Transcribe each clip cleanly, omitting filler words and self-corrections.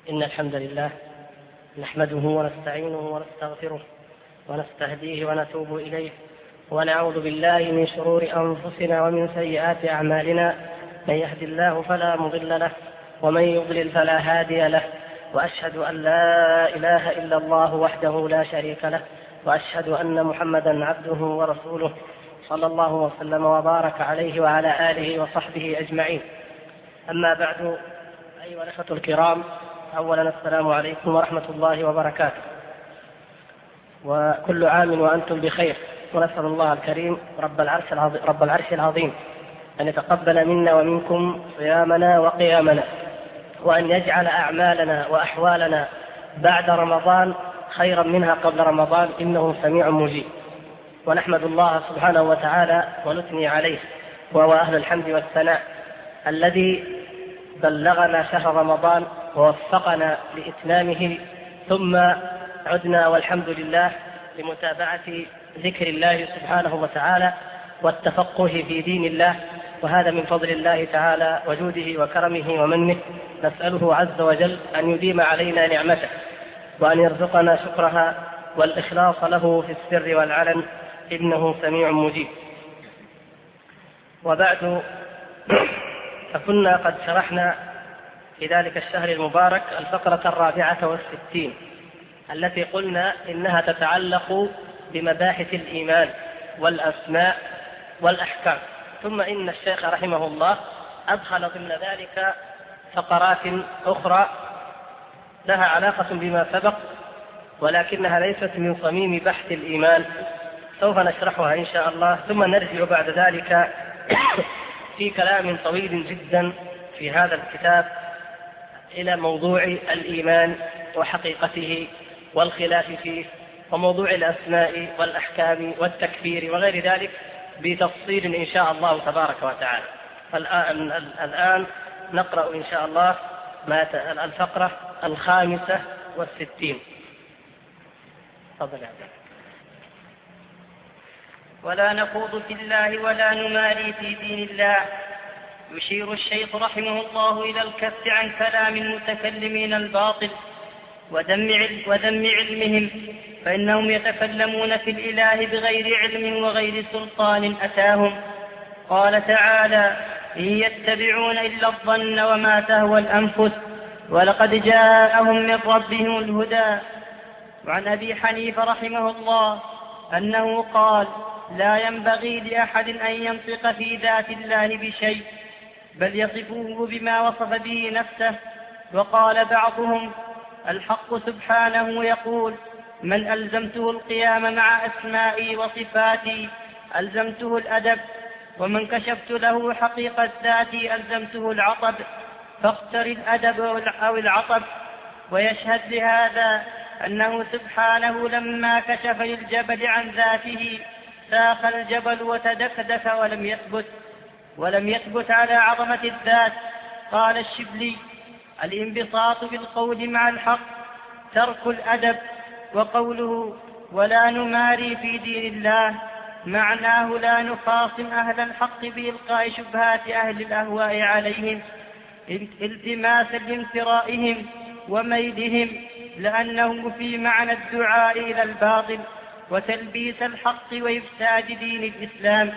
إن الحمد لله نحمده ونستعينه ونستغفره ونستهديه ونتوب إليه ونعوذ بالله من شرور أنفسنا ومن سيئات أعمالنا. من يهد الله فلا مضل له ومن يضلل فلا هادي له، وأشهد أن لا إله إلا الله وحده لا شريك له، وأشهد أن محمدا عبده ورسوله صلى الله وسلم وبارك عليه وعلى آله وصحبه أجمعين. أما بعد، أيها الأخوة الكرام، أولا السلام عليكم ورحمة الله وبركاته، وكل عام وأنتم بخير. ونسأل الله الكريم رب العرش العظيم أن يتقبل منا ومنكم صيامنا وقيامنا، وأن يجعل أعمالنا وأحوالنا بعد رمضان خيرا منها قبل رمضان، إنه سميع مجيب. ونحمد الله سبحانه وتعالى ونثني عليه، وهو أهل الحمد والثناء، الذي بلغنا شهر رمضان ووفقنا لإتمامه، ثم عدنا والحمد لله لمتابعة ذكر الله سبحانه وتعالى والتفقه في دين الله، وهذا من فضل الله تعالى وجوده وكرمه ومنه. نسأله عز وجل أن يديم علينا نعمته، وأن يرزقنا شكرها والإخلاص له في السر والعلن، إنه سميع مجيب. وبعد، فكنا قد شرحنا في ذلك الشهر المبارك الفقرة 64 التي قلنا إنها تتعلق بمباحث الإيمان والأسماء والأحكام، ثم إن الشيخ رحمه الله أدخل ضمن ذلك فقرات أخرى لها علاقة بما سبق، ولكنها ليست من صميم بحث الإيمان، سوف نشرحها إن شاء الله، ثم نرجع بعد ذلك في كلام طويل جدا في هذا الكتاب إلى موضوع الإيمان وحقيقته والخلاف فيه، وموضوع الأسماء والأحكام والتكفير وغير ذلك بتفصيل إن شاء الله تبارك وتعالى. الآن نقرأ إن شاء الله الفقرة 65. تفضل يا عبد. ولا نخوض في الله ولا نماري في دين الله. يشير الشيخ رحمه الله إلى الكف عن كلام المتكلمين الباطل وذم علمهم، فإنهم يتكلمون في الإله بغير علم وغير سلطان أتاهم. قال تعالى: إن يتبعون إلا الظن وما تهوى الأنفس ولقد جاءهم من ربهم الهدى. وعن أبي حنيفة رحمه الله أنه قال: لا ينبغي لأحد أن ينطق في ذات الله بشيء، بل يصفه بما وصف به نفسه. وقال بعضهم: الحق سبحانه يقول: من ألزمته القيام مع أسمائي وصفاتي ألزمته الأدب، ومن كشفت له حقيقة ذاتي ألزمته العطب، فاختر الأدب أو العطب. ويشهد لهذا أنه سبحانه لما كشف للجبل عن ذاته ساخ الجبل وتدكدك ولم يثبت على عظمة الذات. قال الشبلي: الانبساط بالقول مع الحق ترك الأدب. وقوله: ولا نماري في دين الله معناه لا نخاصم أهل الحق بإلقاء شبهات أهل الأهواء عليهم التماسا لانثرائهم وميلهم، لأنه في معنى الدعاء إلى الباطل وتلبيس الحق وإفساد دين الإسلام.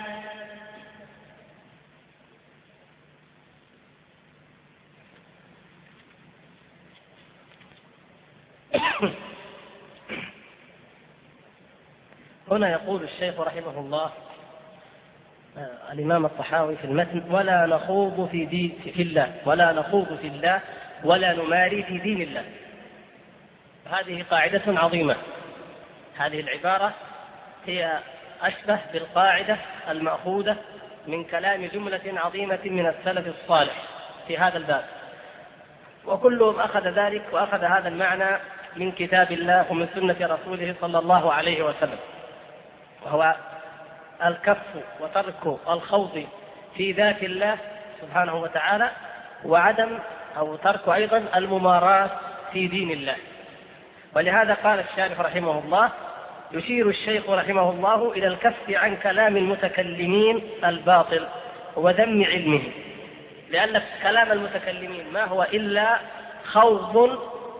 هنا يقول الشيخ رحمه الله الإمام الطحاوي في المتن: ولا نخوض في الله ولا نخوض في الله ولا نماري في دين الله. هذه قاعدة عظيمة. هذه العبارة هي أشبه بالقاعدة المأخوذة من كلام جملة عظيمة من السلف الصالح في هذا الباب، وكلهم أخذ ذلك وأخذ هذا المعنى من كتاب الله ومن سنة رسوله صلى الله عليه وسلم، وهو الكف وترك الخوض في ذات الله سبحانه وتعالى، وعدم أو ترك أيضا المماراة في دين الله. ولهذا قال الشارح رحمه الله: يشير الشيخ رحمه الله إلى الكف عن كلام المتكلمين الباطل وذم علمهم، لأن كلام المتكلمين ما هو إلا خوض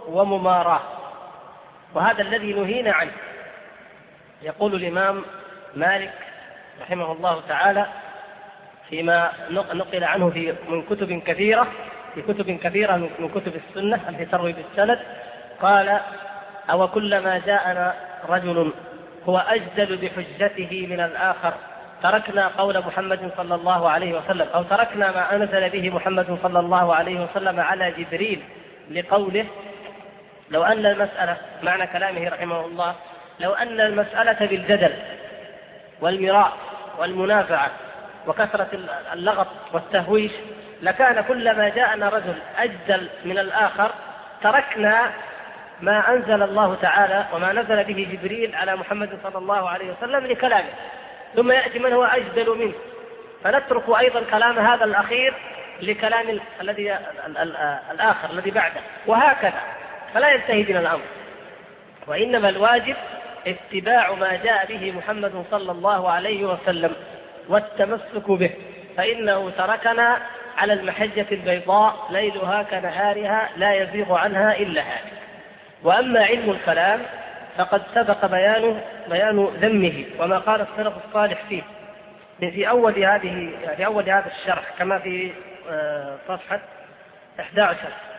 ومماراة، وهذا الذي نهينا عنه. يقول الإمام مالك رحمه الله تعالى فيما نقل عنه من كتب كثيرة من كتب السنة التي تروي بالسند، قال: أو كلما جاءنا رجل هو أجدل بحجته من الآخر تركنا قول محمد صلى الله عليه وسلم، أو تركنا ما أنزل به محمد صلى الله عليه وسلم على جبريل، لقوله: لو أن المسألة، معنى كلامه رحمه الله، لو أن المسألة بالجدل والمراء والمنافعة وكثرة اللغط والتهويش لكان كلما جاءنا رجل أجدل من الآخر تركنا ما أنزل الله تعالى وما نزل به جبريل على محمد صلى الله عليه وسلم لكلامه، ثم يأتي من هو أجدل منه فنترك أيضا كلام هذا الأخير لكلام الآخر الذي بعده، وهكذا، فلا ينتهي بنا الأمر. وإنما الواجب اتباع ما جاء به محمد صلى الله عليه وسلم والتمسك به، فإنه تركنا على المحجة البيضاء ليلها كنهارها لا يزيغ عنها إلا هالك. وأما علم الكلام فقد سبق بيان ذمه وما قال السلف الصالح فيه في أول هذا الشرح، كما في صفحة 11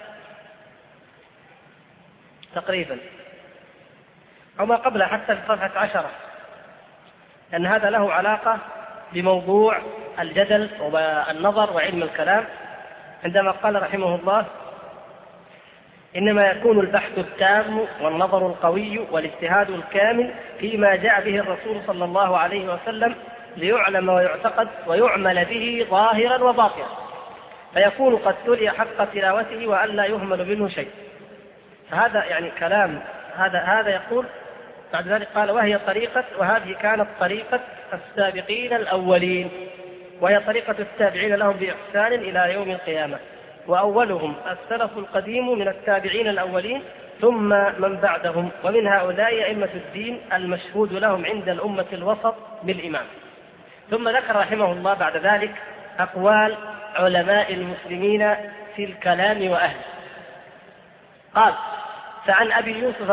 تقريبا، أو ما قبل حتى في صفحة 10، أن هذا له علاقة بموضوع الجدل والنظر وعلم الكلام، عندما قال رحمه الله: إنما يكون البحث التام والنظر القوي والاجتهاد الكامل فيما جاء به الرسول صلى الله عليه وسلم ليعلم ويعتقد ويعمل به ظاهرا وباطنا، فيكون قد تلي حق تلاوته وأن لا يهمل منه شيء. فهذا يعني كلام هذا يقول. بعد ذلك قال: وهذه كانت طريقة السابقين الأولين، وهي طريقة التابعين لهم بإحسان إلى يوم القيامة، وأولهم السلف القديم من التابعين الأولين ثم من بعدهم، ومن هؤلاء أئمة الدين المشهود لهم عند الأمة الوسط بالإمام. ثم ذكر رحمه الله بعد ذلك أقوال علماء المسلمين في الكلام وأهله. قال: فعن أبي يوسف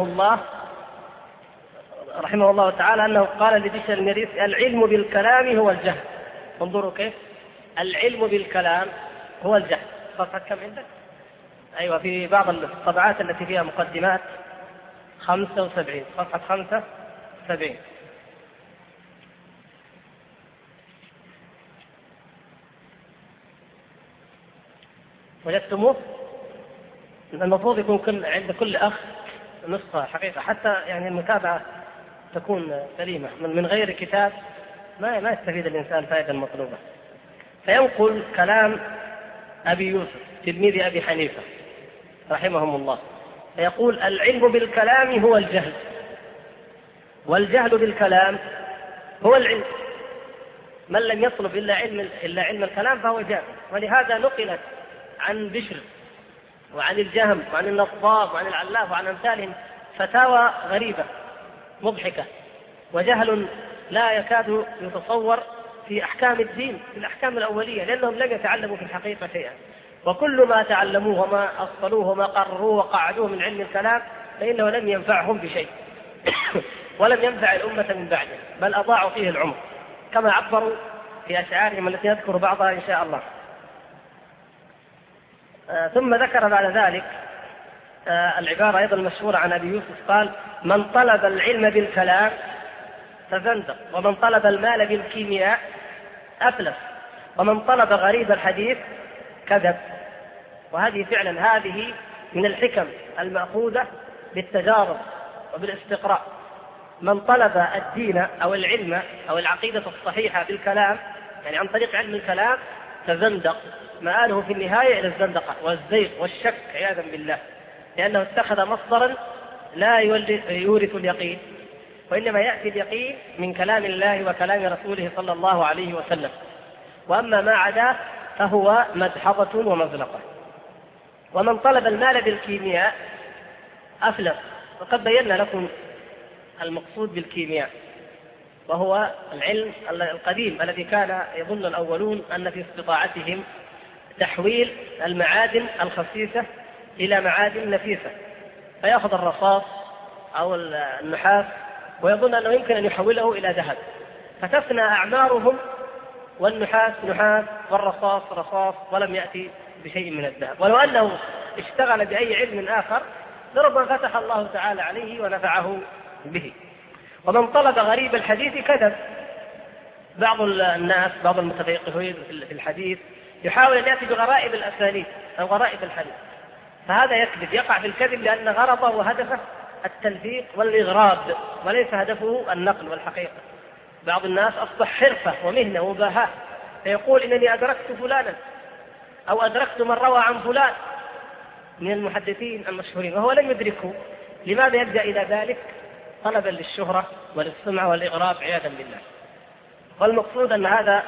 رحمه الله تعالى أنه قال لبشر المريسي: العلم بالكلام هو الجهل. انظروا كيف العلم بالكلام هو الجهل. صفحة كم عندك؟ أيوة، في بعض الطبعات التي فيها مقدمات 75، صفحة 75. وجدتموه؟ المفروض يكون عند كل أخ نسخة حقيقة، حتى يعني المتابعة تكون سليمة. من غير كتاب ما يستفيد الإنسان فائدة مطلوبة. فينقل كلام أبي يوسف تلميذ أبي حنيفة رحمهم الله، فيقول: العلم بالكلام هو الجهل، والجهل بالكلام هو العلم. من لم يطلب إلا علم الكلام فهو جاهل. ولهذا نقلت عن بشر وعن الجهم وعن النصاب وعن العلاف وعن أمثالهم فتاوى غريبة مضحكة وجهل لا يكاد يتصور في أحكام الدين، في الأحكام الأولية، لأنهم لم يتعلموا في الحقيقة شيئا. وكل ما تعلموه وما أصلوه وما قرروه وقعدوه من علم الكلام فإنه لم ينفعهم بشيء ولم ينفع الأمة من بعده، بل أضاعوا فيه العمر، كما عبروا في أشعارهم التي نذكر بعضها إن شاء الله. ثم ذكر بعد ذلك العبارة أيضا المشهورة عن أبي يوسف، قال: من طلب العلم بالكلام فزندق، ومن طلب المال بالكيمياء أفلس، ومن طلب غريب الحديث كذب. وهذه فعلا هذه من الحكم المأخوذة بالتجارب وبالاستقراء. من طلب الدين أو العلم أو العقيدة الصحيحة بالكلام، يعني عن طريق علم الكلام، تزندق، مآله في النهاية إلى الزندقة والزيغ والشك عياذا بالله، لأنه اتخذ مصدرا لا يورث اليقين، وإنما يأتي اليقين من كلام الله وكلام رسوله صلى الله عليه وسلم، وأما ما عداه فهو مدحضة ومزلقة. ومن طلب المال بالكيمياء أفلس، وقد بينا لكم المقصود بالكيمياء، وهو العلم القديم الذي كان يظن الأولون أن في استطاعتهم تحويل المعادن الخسيسة إلى معادن نفيسة، فيأخذ الرصاص أو النحاس ويظن أنه يمكن أن يحوله إلى ذهب، فتفنى أعمارهم، والنحاس نحاس والرصاص رصاص، ولم يأتي بشيء من الذهب. ولو أنه اشتغل بأي علم آخر لربما فتح الله تعالى عليه ونفعه به. ومن طلب غريب الحديث كذب. بعض الناس، بعض المتفقهين في الحديث يحاول أن يأتي بغرائب الأسانيد أو غرائب الحديث، فهذا يكذب، يقع في الكذب لأن غرضه وهدفه التلفيق والإغراب وليس هدفه النقل والحقيقة. بعض الناس أصبح حرفة ومهنة ومباهاة، فيقول إنني أدركت فلانا أو أدركت من روى عن فلان من المحدثين المشهورين وهو لم يدركه. لماذا يلجأ إلى ذلك؟ طلبا للشهرة وللسمعة والإغراب عياذا بالله. والمقصود أن هذا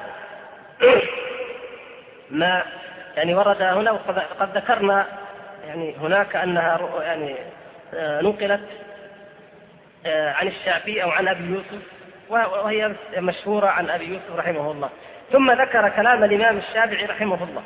ما يعني ورد هنا، وقد ذكرنا يعني هناك أنها يعني نقلت عن الشافعي أو عن أبي يوسف، وهي مشهورة عن أبي يوسف رحمه الله. ثم ذكر كلام الإمام الشافعي رحمه الله،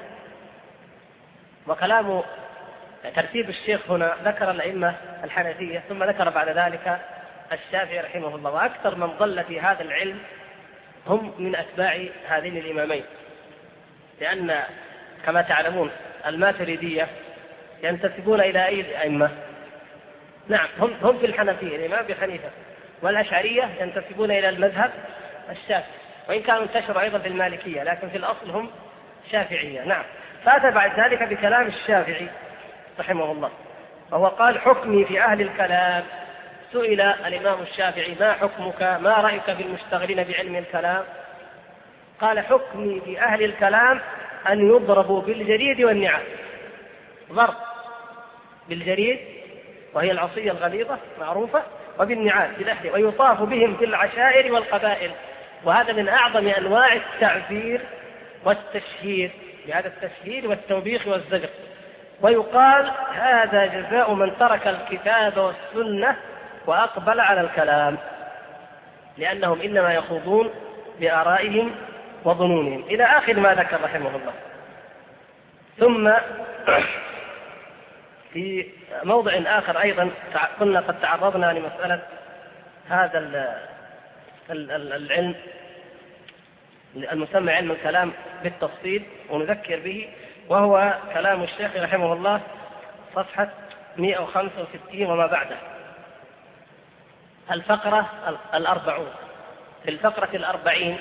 وكلام ترتيب الشيخ هنا ذكر الأئمة الحنفية ثم ذكر بعد ذلك الشافعي رحمه الله. وأكثر من ضل في هذا العلم هم من أتباع هذين الإمامين، لأن كما تعلمون الماتريدية ينتسبون إلى أي الأئمة؟ نعم، هم في الحنفية الإمام أبي حنيفة، والأشعرية ينتسبون إلى المذهب الشافعي، وإن كانوا انتشروا أيضا في المالكية لكن في الأصل هم شافعية. نعم. فأتى بعد ذلك بكلام الشافعي رحمه الله، وهو قال: حكمي في أهل الكلام. سئل الإمام الشافعي: ما حكمك، ما رأيك بالمشتغلين بعلم الكلام؟ قال: حكمي في أهل الكلام أن يضربوا بالجريد والنعال. ضرب بالجريد وهي العصية الغليظة معروفة، وبالنعال بالأهل، ويطاف بهم في العشائر والقبائل. وهذا من أعظم أنواع التعذير والتشهير، بهذا التشهير والتوبيخ والزجر. ويقال: هذا جزاء من ترك الكتاب والسنة وأقبل على الكلام، لأنهم إنما يخوضون بآرائهم وظنونهم، إلى آخر ما ذكر رحمه الله. ثم في موضع آخر أيضا كنا قد تعرضنا لمسألة هذا العلم المسمى علم الكلام بالتفصيل، ونذكر به، وهو كلام الشيخ رحمه الله صفحة 165 وما بعده، الفقرة 40. في الفقرة 40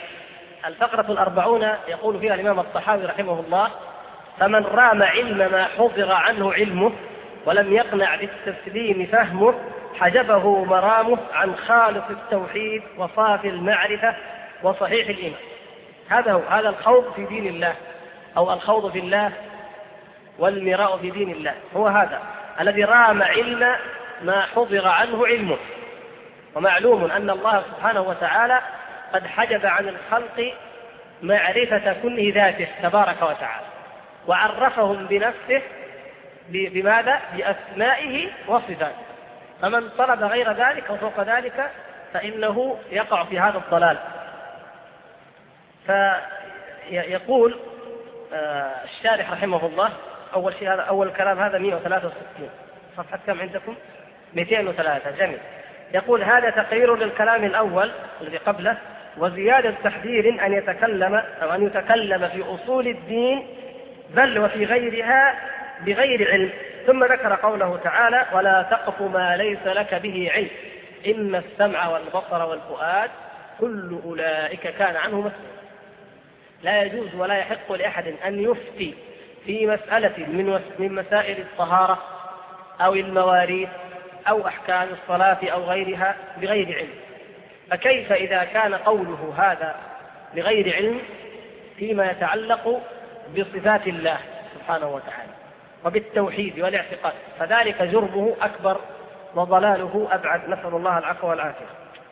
يقول فيها الإمام الطحاوي رحمه الله: فمن رام علم ما حضر عنه علمه ولم يقنع بالتسليم فهمه حجبه مرامه عن خالص التوحيد وصافي المعرفة وصحيح الإيمان. هذا الخوض في دين الله، أو الخوض في الله والمراء في دين الله، هو هذا الذي رام علم ما حضر عنه علمه. ومعلوم أن الله سبحانه وتعالى قد حجب عن الخلق معرفة كل ذاته تبارك وتعالى، وعرفهم بنفسه بماذا؟ بأسمائه وصفاته. فمن طلب غير ذلك وفوق ذلك فإنه يقع في هذا الضلال. فيقول الشارح رحمه الله، أول شيء هذا أول كلام، هذا 163 صفحة كم عندكم؟ 203. جميل. يقول: هذا تقرير للكلام الأول الذي قبله، وزيادة تحذير أن يتكلم في أصول الدين بل وفي غيرها بغير علم. ثم ذكر قوله تعالى: ولا تقف ما ليس لك به علم إن السمع والبصر والفؤاد كل أولئك كان عنه مسؤولا. لا يجوز ولا يحق لأحد أن يفتي في مسألة من مسائل الطهارة أو المواريث أو أحكام الصلاة أو غيرها بغير علم. فكيف إذا كان قوله هذا بغير علم فيما يتعلق بصفات الله سبحانه وتعالى وبالتوحيد والاعتقاد؟ فذلك جرمه أكبر وضلاله أبعد، نسأل الله العفو والعافية.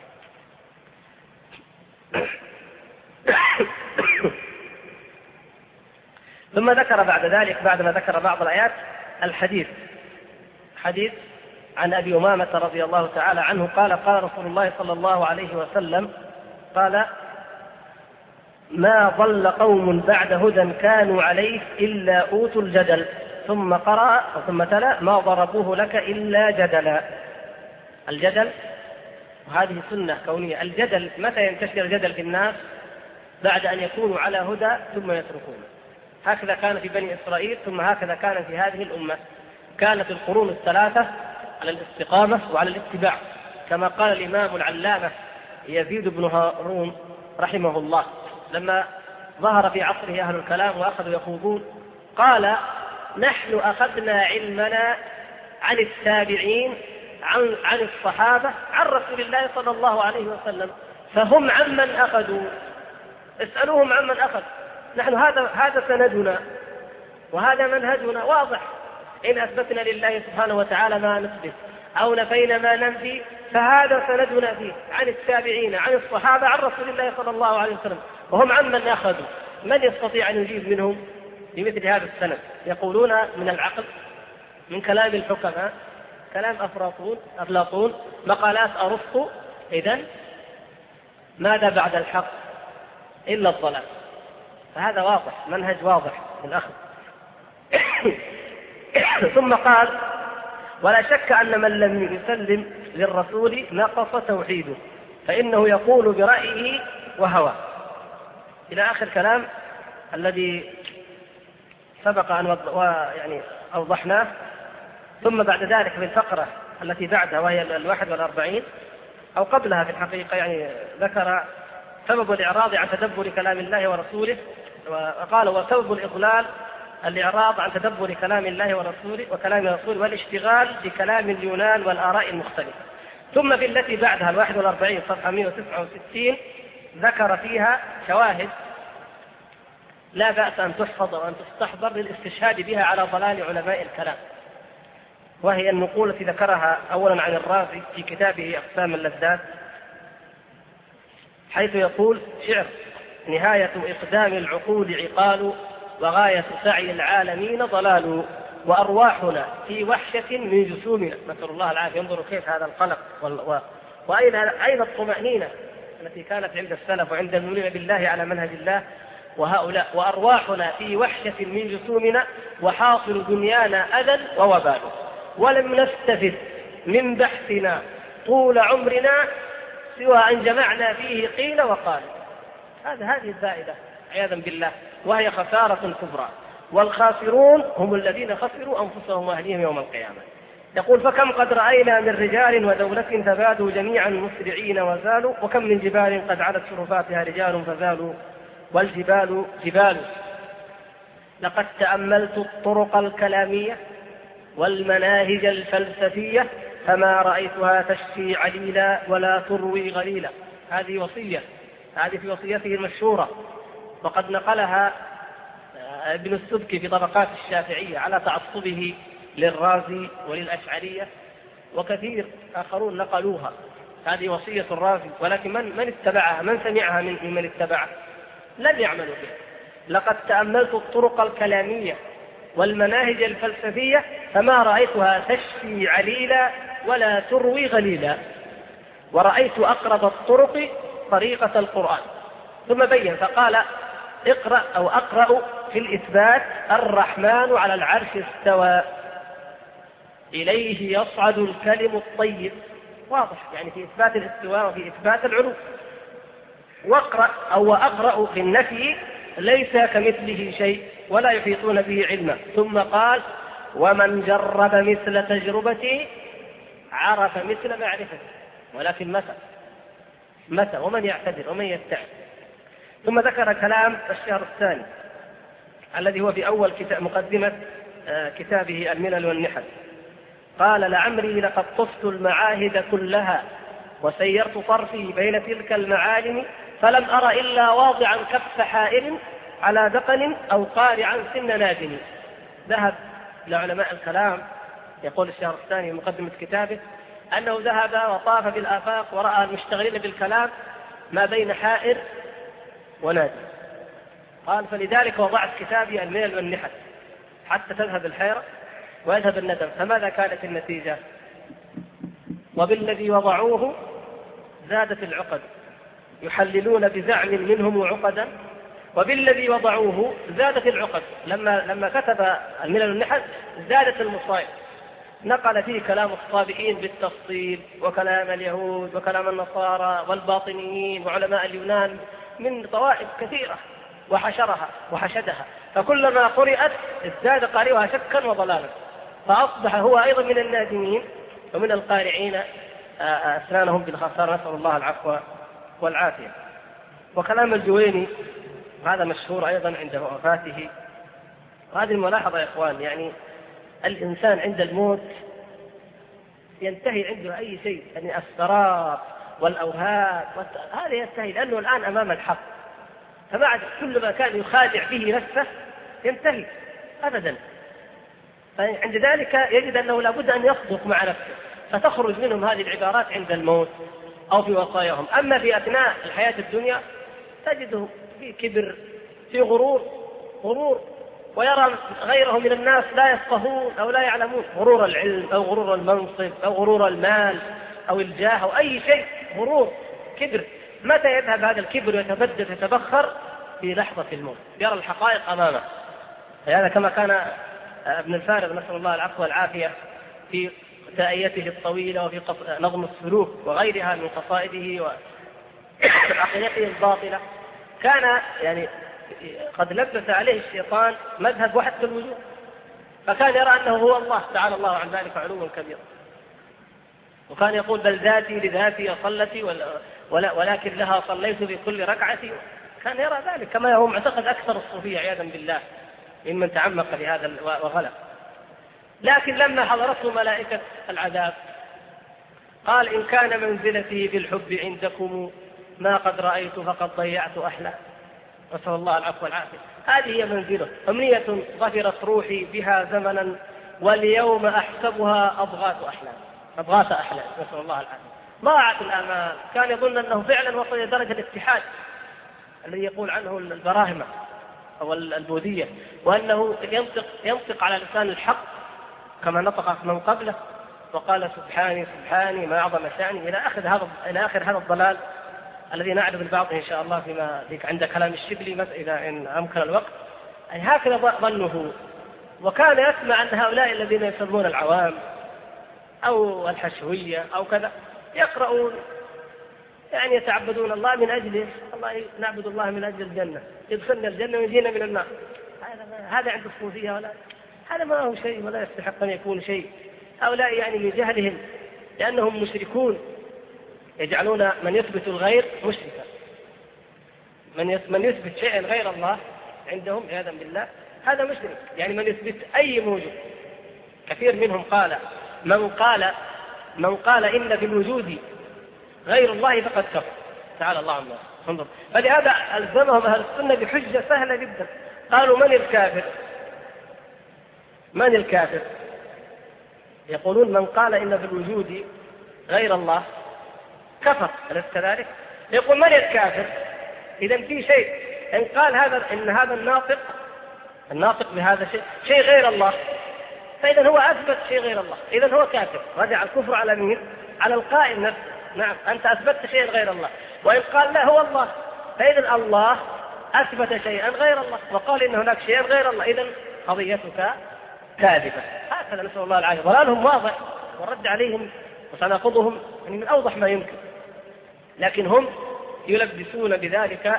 ثم ذكر بعد ذلك، بعدما ذكر بعض الآيات، حديث عن أبي أمامة رضي الله تعالى عنه قال: قال رسول الله صلى الله عليه وسلم قال: ما ضل قوم بعد هدى كانوا عليه إلا أوتوا الجدل. ثم قرأ ثم تلا ما ضربوه لك إلا جدلا. الجدل، وهذه سنة كونية، الجدل متى ينتشر الجدل في الناس؟ بعد أن يكونوا على هدى ثم يتركونه. هكذا كان في بني إسرائيل، ثم هكذا كان في هذه الأمة. كانت القرون الثلاثة على الاستقامة وعلى الاتباع، كما قال الإمام العلامة يزيد بن هارون رحمه الله لما ظهر في عصره أهل الكلام وأخذوا يخوضون، قال: نحن أخذنا علمنا عن التابعين عن الصحابة عن رسول الله صلى الله عليه وسلم، فهم عمن أخذوا، اسألوهم عمن أخذ. نحن هذا سندنا وهذا منهجنا واضح، إن أثبتنا لله سبحانه وتعالى ما نثبت أو نفينا ما ننفي فهذا سندنا فيه عن التابعين عن الصحابة عن رسول الله صلى الله عليه وسلم، وهم عمن أخذوا. من يستطيع أن يجيب منهم بمثل هذا السند؟ يقولون من العقل، من كلام الحكماء، كلام أفلاطون، مقالات أرسطو. إذن ماذا بعد الحق إلا الضلال؟ فهذا واضح، منهج واضح في الأخذ. ثم قال: ولا شك أن من لم يسلم للرسول نقص توحيده، فإنه يقول برأيه وهوى، إلى آخر كلام الذي سبق أن أوضحناه. ثم بعد ذلك في الفقرة التي بعدها وهي 41 أو قبلها في الحقيقة ذكر سبب الإعراض عن تدبر كلام الله ورسوله، وقال: وسبب الإضلال الإعراض عن تدبر كلام الله ورسوله وكلام الرسول والاشتغال بكلام اليونان والآراء المختلفة. ثم في التي بعدها 41 صفحة 169 ذكر فيها شواهد لا بأس أن تحفظ وأن تستحضر للاستشهاد بها على ضلال علماء الكلام، وهي النقول التي ذكرها أولا عن الرازي في كتابه أقسام اللذات، حيث يقول: شعر: نهاية إقدام العقول عقال، وغاية سعي العالمين ضلال، وأرواحنا في وحشة من جسومنا. نسأل الله العافية. انظروا كيف هذا القلق وأين الطمأنينة التي كانت عند السلف وعند المؤمنين بالله على منهج الله. وهؤلاء: وأرواحنا في وحشة من جسومنا، وحاصل دنيانا أذى ووبال، ولم نستفد من بحثنا طول عمرنا سوى أن جمعنا فيه قيل وقال. هذه الزائدة عياذا بالله، وهي خسارة كبرى، والخاسرون هم الذين خسروا أنفسهم وأهليهم يوم القيامة. يقول: فكم قد رأينا من رجال ودولة فبادوا جميعا مسرعين وزالوا، وكم من جبال قد علت شرفاتها رجال فزالوا، والجبال جبال. لقد تأملت الطرق الكلامية والمناهج الفلسفية، فما رأيتها تشفي عليلا ولا تروي غليلا. هذه وصية، هذه في وصيته المشهورة، وقد نقلها ابن السبكي في طبقات الشافعية على تعصبه للرازي وللأشعرية، وكثير آخرون نقلوها. هذه وصية الرازي، ولكن من اتبعها؟ من سمعها ممن اتبعها؟ لم يعملوا بها. لقد تأملت الطرق الكلامية والمناهج الفلسفية، فما رأيتها تشفي عليلا ولا تروي غليلا، ورأيت أقرب الطرق طريقة القرآن. ثم بين فقال: أقرأ في الإثبات: الرحمن على العرش استوى، إليه يصعد الكلم الطيب. واضح، في إثبات الاستواء وفي إثبات العلو. وأقرأ في النفي: ليس كمثله شيء ولا يحيطون به علما. ثم قال: ومن جرب مثل تجربتي عرف مثل معرفته. ولكن متى ومن يعتذر ومن يستعد؟ ثم ذكر كلام الشهر الثاني الذي هو في أول مقدمة كتابه الملل والنحل. قال: لعمري لقد طفت المعاهد كلها، وسيرت طرفي بين تلك المعالم، فلم أر إلا واضعا كف حائر على دقن أو قارعا سن نادم. ذهب لعلماء الكلام، يقول الشهر الثاني في مقدمة كتابه، أنه ذهب وطاف بالآفاق ورأى المشتغلين بالكلام ما بين حائر ونادم. قال: فلذلك وضعت كتابي الملل والنحل حتى تذهب الحيرة ويذهب الندم. فماذا كانت النتيجة؟ وبالذي وضعوه زادت العقد، يحللون بزعم منهم عقدا، وبالذي وضعوه زادت العقد. لما كتب الملل والنحل زادت المصائب، نقل فيه كلام الصابئين بالتفصيل، وكلام اليهود وكلام النصارى والباطنيين وعلماء اليونان من طوائف كثيرة، وحشرها وحشدها، فكلما قرأت ازداد قارئها شكا وضلالا، فأصبح هو أيضا من النادمين ومن القارعين أسنانهم بالخسارة، نسأل الله العفو والعافية. وكلام الجويني هذا مشهور أيضا عند وفاته. هذه الملاحظة يا إخوان، يعني الإنسان عند الموت ينتهي عنده أي شيء، يعني السراب والأوهام هذا ينتهي، لأنه الآن أمام الحق، فبعد كل ما كان يخادع به نفسه ينتهي أبدا. فعند ذلك يجد أنه لابد أن يصدق مع نفسه، فتخرج منهم هذه العبارات عند الموت أو في وصاياهم. أما في أثناء الحياة الدنيا تجده في كبر، في غرور، ويرى غيره من الناس لا يفقهون أو لا يعلمون، غرور العلم أو غرور المنصب أو غرور المال أو الجاه أو أي شيء، غرور، كبر. متى يذهب هذا الكبر ويتبدد يتبخر؟ في لحظة الموت، يرى الحقائق أمامه. هذا كما كان ابن الفارغ نسأل الله العفو والعافية في تأيته الطويلة وفي نظم السلوك وغيرها من قصائده وعقيدته الباطلة، كان يعني قد لبس عليه الشيطان مذهب وحدة الوجود، فكان يرى أنه هو الله تعالى الله عن ذلك علوا كبيرا، وكان يقول بل ذاتي لذاتي أصلتي ولكن لها صليت في كل ركعة. كان يرى ذلك كما هو معتقد أكثر الصوفية عياذا بالله ممن تعمق في هذا وغلق. لكن لما حضرته ملائكة العذاب قال إن كان منزلتي في الحب عندكم ما قد رأيت فقد ضيعت أحلام، نسأل الله العفو والعافية. هذه هي منزله، أمنية ظفرت روحي بها زمنا واليوم أحسبها أضغاث أحلام، نسأل الله العافية. ضاعت الآمال، كان يظن أنه فعلا وصل إلى درجة الاتحاد الذي يقول عنه البراهمة أو البوذية، وأنه ينطق على لسان الحق كما نطق من قبله وقال سبحاني سبحاني ما أعظم شأني إلى آخر هذا الضلال الذي نعرف البعض إن شاء الله فيما عند كلام الشبلي إذا إن أمكن الوقت. يعني هكذا ظنه، وكان يسمع أن هؤلاء الذين يسمون العوام أو الحشوية أو كذا يقرؤون يعني يتعبدون الله من أجله، الله نعبد الله من أجل الجنة، يدخلنا الجنة ويجينا من النار. هذا عند الصوفية ولا هذا ما هو شيء ولا يستحق أن يكون شيء. هؤلاء يعني لجهلهم، لأنهم مشركون، يجعلون من يثبت الغير مشركا، من يثبت شيئا غير الله عندهم عياذا بالله هذا مشرك، يعني من يثبت أي موجود. كثير منهم قال من قال إن في الوجود غير الله فقد كفر، تعالى الله عنه. انظر، فلهذا ألزمهم أهل السنة بحجة سهلة جدا، قالوا من الكافر؟ يقولون من قال إن في الوجود غير الله كفر، أليس كذلك؟ يقول من الكافر؟ إذا في شيء إن قال إن هذا الناطق بهذا شيء غير الله، فإذا هو أثبت شيء غير الله، إذا هو كافر. رجع الكفر على مين؟ على القائل نفسه. نعم، أنت أثبتت شيئا غير الله، وإن قال لا هو الله، فإذا الله أثبت شيئا غير الله وقال إن هناك شيئا غير الله، إذا قضيتك كاذبة. هكذا نسأل الله العافية. ضلالهم واضح، والرد عليهم وسنأخذهم يعني من أوضح ما يمكن، لكن هم يلبسون بذلك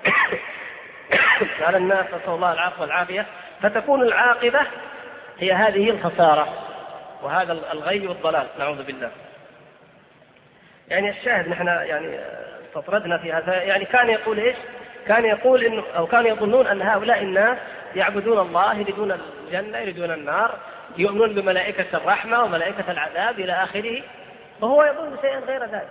على الناس، نسأل الله العافية والعافية، فتكون العاقبة هي هذه الخسارة وهذا الغي والضلال، نعوذ بالله. يعني الشاهد نحن يعني استطردنا في هذا، يعني كان يقول إيش؟ كان يقول إنه أو كانوا يظنون أن هؤلاء الناس يعبدون الله، يريدون الجنة، يريدون النار، يؤمنون بملائكة الرحمة وملائكة العذاب إلى آخره، وهو يظن شيئا غير ذلك.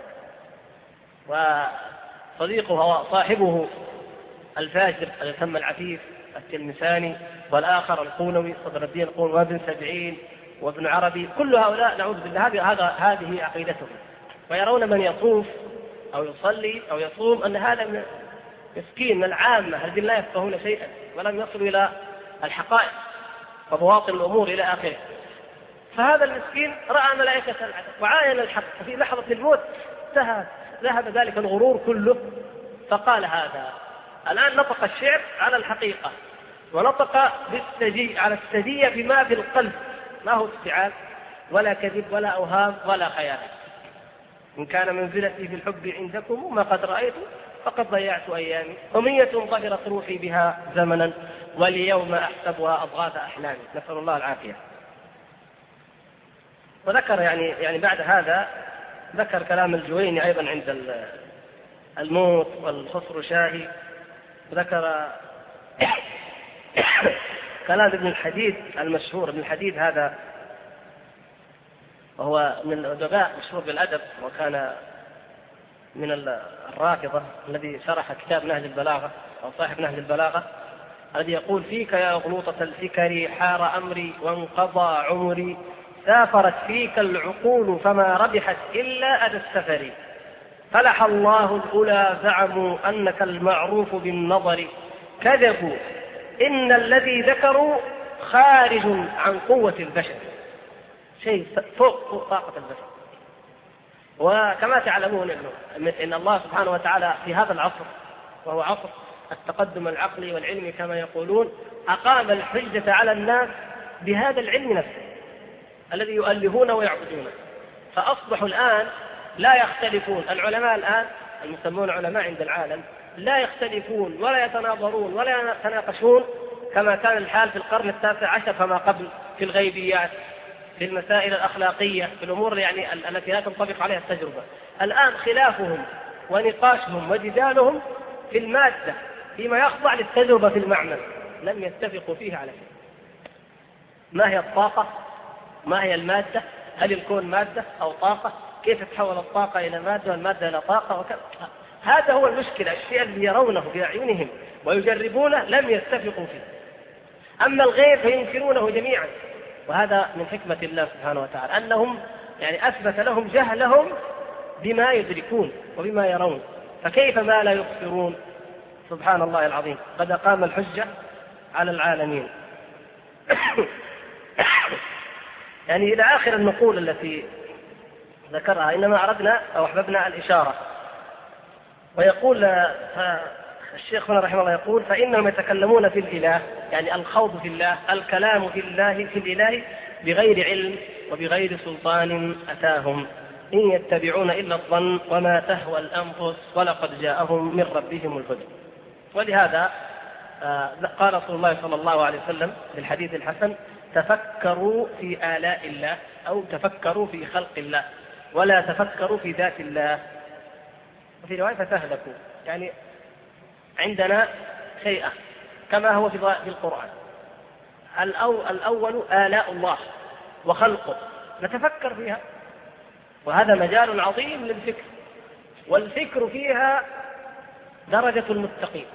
وصديقه وصاحبه الفاجر الذي سمى العفيف التلمساني، والآخر القونوي صدر الدين القونوي وابن سبعين وابن عربي، كل هؤلاء نعوذ بالله هذه عقيدتهم. ويرون من يطوف أو يصلي أو يصوم أن هذا مسكين من العامة الذين لا يفقهون شيئا ولم يصلوا إلى الحقائق وبواطن الأمور إلى آخره. فهذا المسكين رأى ملائكة العذاب وعاين الحق، في لحظة الموت ذهب ذلك الغرور كله، فقال هذا الآن نطق الشعر على الحقيقة، ونطق على السجية بما في القلب، ما هو افتعال ولا كذب ولا أوهام ولا خيال. إن كان منزلتي في الحب عندكم ما قد رأيت فقد ضيعت أيامي، أمية ظهرت روحي بها زمنا، واليوم أحسبها أضغاث أحلامي. نسأل الله العافية. وذكر يعني بعد هذا ذكر كلام الجويني أيضا عند الموت والخسرشاهي، وذكر كلام ابن الحديد المشهور. ابن الحديد هذا وهو من الأدباء مشهور بالأدب، وكان من الرافضة الذي شرح كتاب نهج البلاغة أو صاحب نهج البلاغة، الذي يقول: فيك يا غلوطة الفكر حار أمري وانقضى عمري، سافرت فيك العقول فما ربحت إلا أدى السفر، فلح الله الأولى زعموا أنك المعروف بالنظر، كذبوا إن الذي ذكروا خارج عن قوة البشر، شيء فوق طاقة البشر. وكما تعلمون إن الله سبحانه وتعالى في هذا العصر، وهو عصر التقدم العقلي والعلمي كما يقولون، أقام الحجة على الناس بهذا العلم نفسه الذي يؤلهونه ويعبدونه. فأصبحوا الآن لا يختلفون، العلماء الآن المسمون علماء عند العالم لا يختلفون ولا يتناظرون ولا يتناقشون كما كان الحال في القرن التاسع عشر فما قبل، في الغيبيات، في المسائل الأخلاقية، في الأمور التي لا تنطبق عليها التجربة. الآن خلافهم ونقاشهم وجدالهم في المادة فيما يخضع للتجربة في المعمل، لم يتفقوا فيه على شيء. ما هي الطاقة؟ ما هي المادة؟ هل الكون مادة أو طاقة؟ كيف تتحول الطاقة إلى مادة والمادة إلى طاقة؟ هذا هو المشكلة، الشيء الذي يرونه بأعينهم ويجربونه لم يتفقوا فيه. أما الغيب فينكرونه جميعا، وهذا من حكمة الله سبحانه وتعالى أنهم أثبت لهم جهلهم بما يدركون وبما يرون، فكيف ما لا يبصرون؟ سبحان الله العظيم، قد أقام الحجة على العالمين. إلى آخر النقول التي ذكرها، إنما أردنا أو أحببنا الإشارة. ويقول الشيخ هنا رحمه الله يقول: فإنهم يتكلمون في الإله، الخوض في الله، الكلام في الله في الإله بغير علم وبغير سلطان أتاهم، إن يتبعون إلا الظن وما تهوى الأنفس ولقد جاءهم من ربهم الهدى. ولهذا قال رسول الله صلى الله عليه وسلم في الحديث الحسن: تفكروا في آلاء الله، أو تفكروا في خلق الله، ولا تفكروا في ذات الله. وفي رواية فتهلكوا. عندنا شيئا كما هو في القرآن، الأول آلاء الله وخلقه، نتفكر فيها، وهذا مجال عظيم للفكر، والفكر فيها درجة المتقين،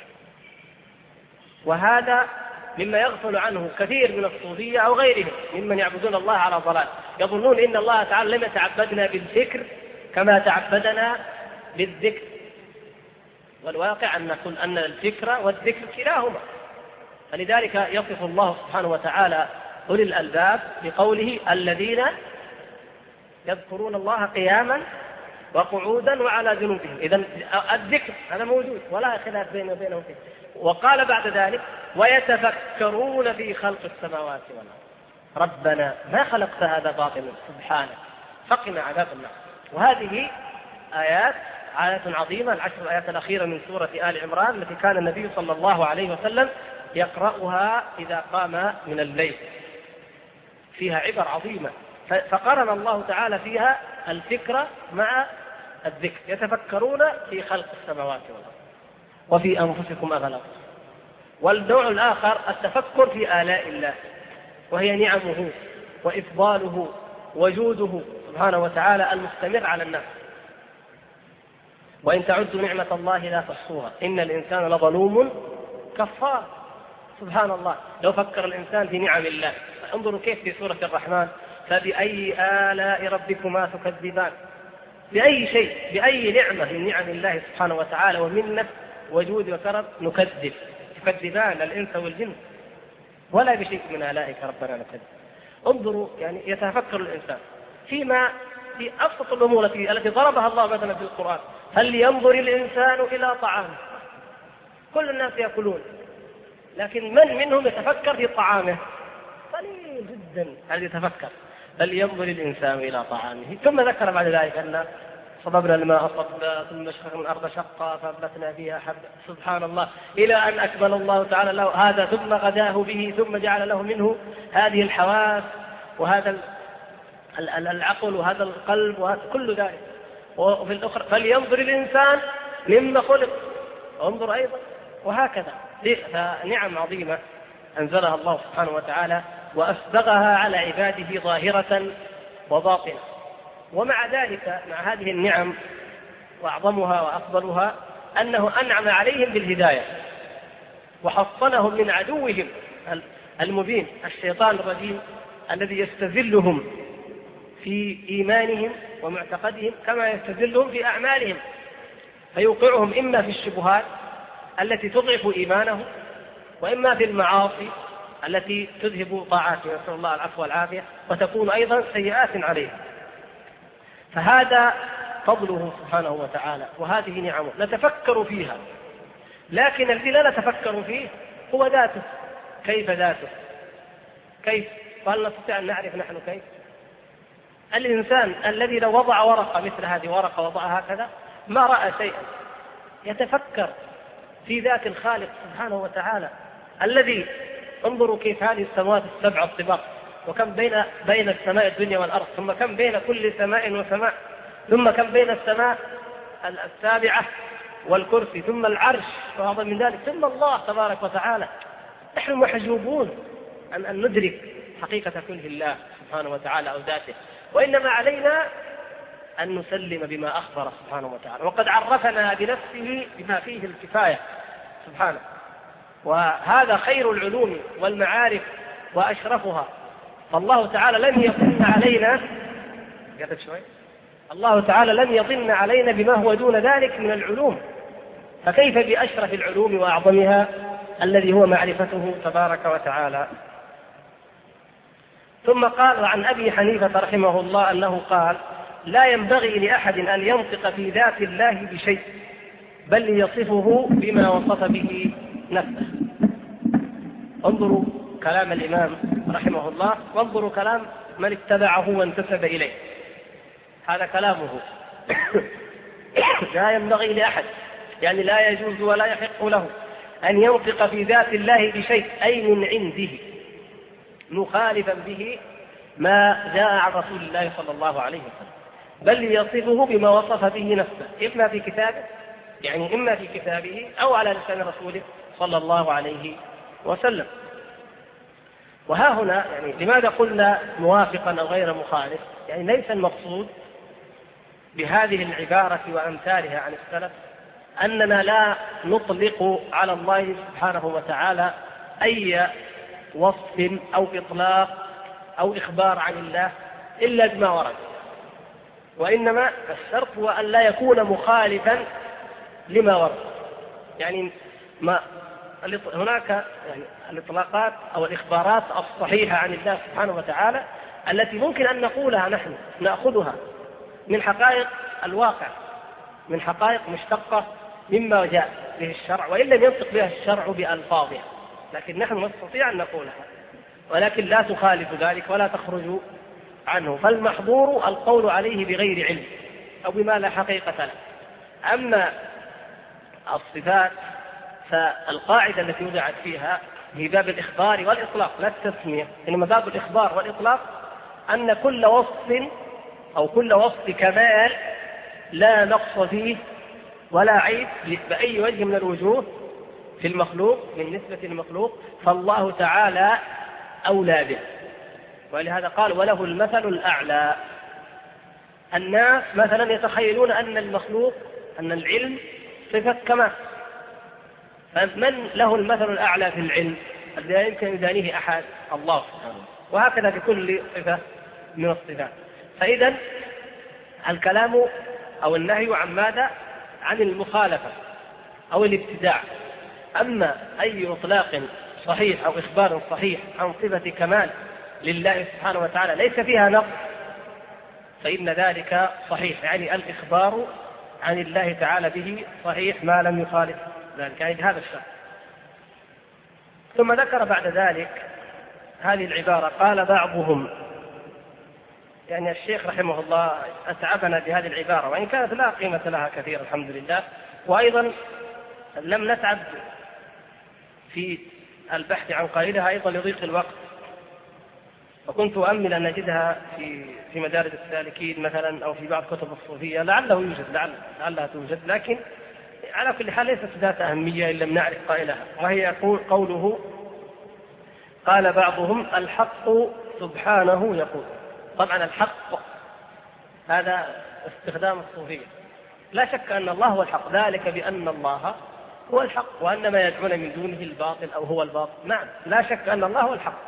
وهذا مما يغفل عنه كثير من الصوفية أو غيرهم ممن يعبدون الله على ضلال، يظنون إن الله تعالى لم يتعبدنا بالفكر كما تعبدنا بالذكر، والواقع أن نقول أن الفكر والذكر كلاهما. فلذلك يصف الله سبحانه وتعالى أولي الألباب بقوله: الذين يذكرون الله قياما وقعودا وعلى جنوبهم. إذن الذكر هذا موجود ولا خلاف بينه وبينهم فيه. وقال بعد ذلك: ويتفكرون في خلق السماوات والأرض ربنا ما خلقت هذا باطلا سبحانك فقنا عذاب النار. وهذه آيات عظيمة، العشر آيات الأخيرة من سورة آل عمران التي كان النبي صلى الله عليه وسلم يقرأها إذا قام من الليل، فيها عبر عظيمة. فقرن الله تعالى فيها الفكرة مع الذكر: يتفكرون في خلق السماوات والأرض وفي أنفسكم أفلا تبصرون. والنوع الآخر التفكر في آلاء الله، وهي نعمه وإفضاله وجوده سبحانه وتعالى المستمر على الناس. وإن تعدوا نعمة الله لا تحصوها إن الإنسان لظلوم كفار. سبحان الله، لو فكر الإنسان في نعم الله. انظروا كيف في سورة الرحمن: فبأي آلاء ربكما تكذبان. بأي شيء، بأي نعمة من نعم الله سبحانه وتعالى ومنه وجود وكرم نكذب؟ تكذبان الإنس والجن، ولا بشيء من آلائك ربنا نكذب. انظروا يتفكر الإنسان في أبسط الأمور التي ضربها الله مثلا في القرآن: هل ينظر الإنسان إلى طعامه؟ كل الناس يأكلون، لكن من منهم يتفكر في طعامه؟ قليل جدا الذي يتفكر. فلينظر الإنسان إلى طعامه. ثم ذكر بعد ذلك أن صببنا الماء صبا ثم شققنا الأرض شقا فأنبتنا فيها حبا، سبحان الله، إلى أن أكمل الله تعالى له هذا ثم غداه به، ثم جعل له منه هذه الحواس وهذا العقل وهذا القلب وهذا كل ذلك. وفي الأخرى فلينظر الإنسان مما خلق، انظر أيضا، وهكذا. فنعم عظيمة أنزلها الله سبحانه وتعالى وأسبغها على عباده ظاهرة وباطنة. ومع ذلك، مع هذه النعم وأعظمها وأفضلها أنه أنعم عليهم بالهداية وحصنهم من عدوهم المبين الشيطان الرجيم الذي يستذلهم في إيمانهم ومعتقدهم كما يستذلهم في أعمالهم، فيوقعهم إما في الشبهات التي تضعف إيمانهم، وإما في المعاصي التي تذهب طاعاتهم، نسأل الله العفو والعافية، وتكون أيضا سيئات عليهم. فهذا فضله سبحانه وتعالى، وهذه نعمه نتفكر فيها، لكن الذي لا نتفكر فيه هو ذاته. كيف ذاته؟ كيف؟ وهل نستطيع أن نعرف نحن كيف؟ الإنسان الذي لو وضع ورقة مثل هذه ورقة وضعها هكذا ما رأى شيئا. يتفكر في ذات الخالق سبحانه وتعالى الذي، انظروا كيف هذه السماوات السبع الطباق، وكم بين السماء الدنيا والأرض، ثم كم بين كل سماء وسماء، ثم كم بين السماء السابعة والكرسي، ثم العرش وهذا من ذلك، ثم الله تبارك وتعالى. نحن محجوبون أن ندرك حقيقة كنه الله سبحانه وتعالى أو ذاته، وإنما علينا أن نسلم بما أخبر سبحانه وتعالى، وقد عرفنا بنفسه بما فيه الكفاية سبحانه. وهذا خير العلوم والمعارف وأشرفها. فالله تعالى لم يضن علينا الله تعالى لم يضن علينا بما هو دون ذلك من العلوم، فكيف بأشرف العلوم وأعظمها الذي هو معرفته تبارك وتعالى. ثم قال عن أبي حنيفة رحمه الله أنه قال: لا ينبغي لأحد أن ينطق في ذات الله بشيء، بل يصفه بما وصف به نفسه. انظروا كلام الإمام رحمه الله، وانظروا كلام من اتبعه وانتسب إليه. هذا كلامه. لا ينبغي لأحد، يعني لا يجوز ولا يحق له أن ينطق في ذات الله بشيء، أي من عنده، مخالفا به ما جاء عن رسول الله صلى الله عليه وسلم، بل يصفه بما وصف به نفسه، إما في كتابه، يعني إما في كتابه أو على لسان رسوله صلى الله عليه وسلم. وها هنا يعني لماذا قلنا موافقا أو غير مخالف؟ يعني ليس المقصود بهذه العبارة وأمثالها عن السلف أننا لا نطلق على الله سبحانه وتعالى أي وصف أو إطلاق أو إخبار عن الله إلا بما ورد، وإنما الشرط هو أن لا يكون مخالفا لما ورد. يعني هناك يعني الإطلاقات أو الإخبارات الصحيحة عن الله سبحانه وتعالى التي ممكن أن نقولها نحن، نأخذها من حقائق الواقع، من حقائق مشتقة مما جاء به الشرع، وإن لم ينطق بها الشرع بألفاظها، لكن نحن نستطيع أن نقولها، ولكن لا تخالف ذلك ولا تخرج عنه. فالمحظور القول عليه بغير علم أو بما لا حقيقة له. أما الصفات فالقاعدة التي وضعت فيها هي باب الإخبار والإطلاق لا التسمية، إنما باب الإخبار والإطلاق أن كل وصف أو كل وصف كمال لا نقص فيه ولا عيب بأي وجه من الوجوه في المخلوق من نسبة المخلوق، فالله تعالى أولى به. ولهذا قال: وله المثل الأعلى. الناس مثلا يتخيلون أن المخلوق، أن العلم صفة كمال، فمن له المثل الأعلى في العلم الذي لا يمكن يدانيه أحد؟ الله سبحانه. وهكذا بكل صفة من الصفات. فإذا الكلام أو النهي عن ماذا؟ عن المخالفة أو الابتداع. أما أي إطلاق صحيح أو إخبار صحيح عن صفة كمال لله سبحانه وتعالى ليس فيها نقص فإن ذلك صحيح، يعني الإخبار عن الله تعالى به صحيح ما لم يخالف ذلك يعني بهذا الشأن. ثم ذكر بعد ذلك هذه العبارة، قال بعضهم، يعني الشيخ رحمه الله أتعبنا بهذه العبارة وإن كانت لا قيمة لها كثير الحمد لله، وأيضا لم نتعب في البحث عن قائلها أيضا لضيق الوقت، وكنت أؤمل أن نجدها في مدارج السالكين مثلا أو في بعض كتب الصوفية، لعله يوجد، لعلها توجد، لكن على كل حال ليست ذات أهمية إن لم نعرف قائلها. وهي قوله قال بعضهم الحق سبحانه يقول. طبعا الحق هذا استخدام الصوفية، لا شك أن الله هو الحق، ذلك بأن الله هو الحق وأن ما يدعون من دونه الباطل أو هو الباطل. نعم لا شك أن الله هو الحق،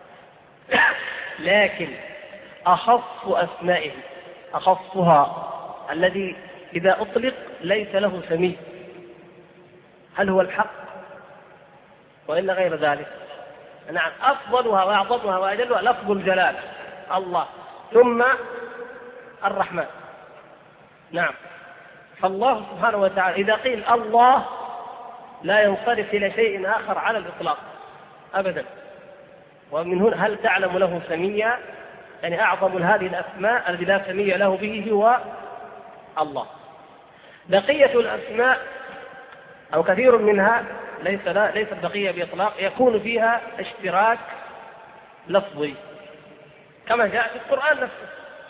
لكن أخص أسمائه، أخصها الذي إذا أطلق ليس له سمي، هل هو الحق وإلا غير ذلك؟ نعم أفضلها وأعظمها وأجلها لفظ الجلال الله، ثم الرحمن. نعم فالله سبحانه وتعالى إذا قيل الله لا ينصرف إلى شيء آخر على الإطلاق أبدا. ومن هنا هل تعلم له سميا؟ يعني أعظم هذه الأسماء الذي لا سمي له به هو الله. بقية الأسماء أو كثير منها ليست بقية بإطلاق، يكون فيها اشتراك لفظي كما جاء في القرآن نفسه.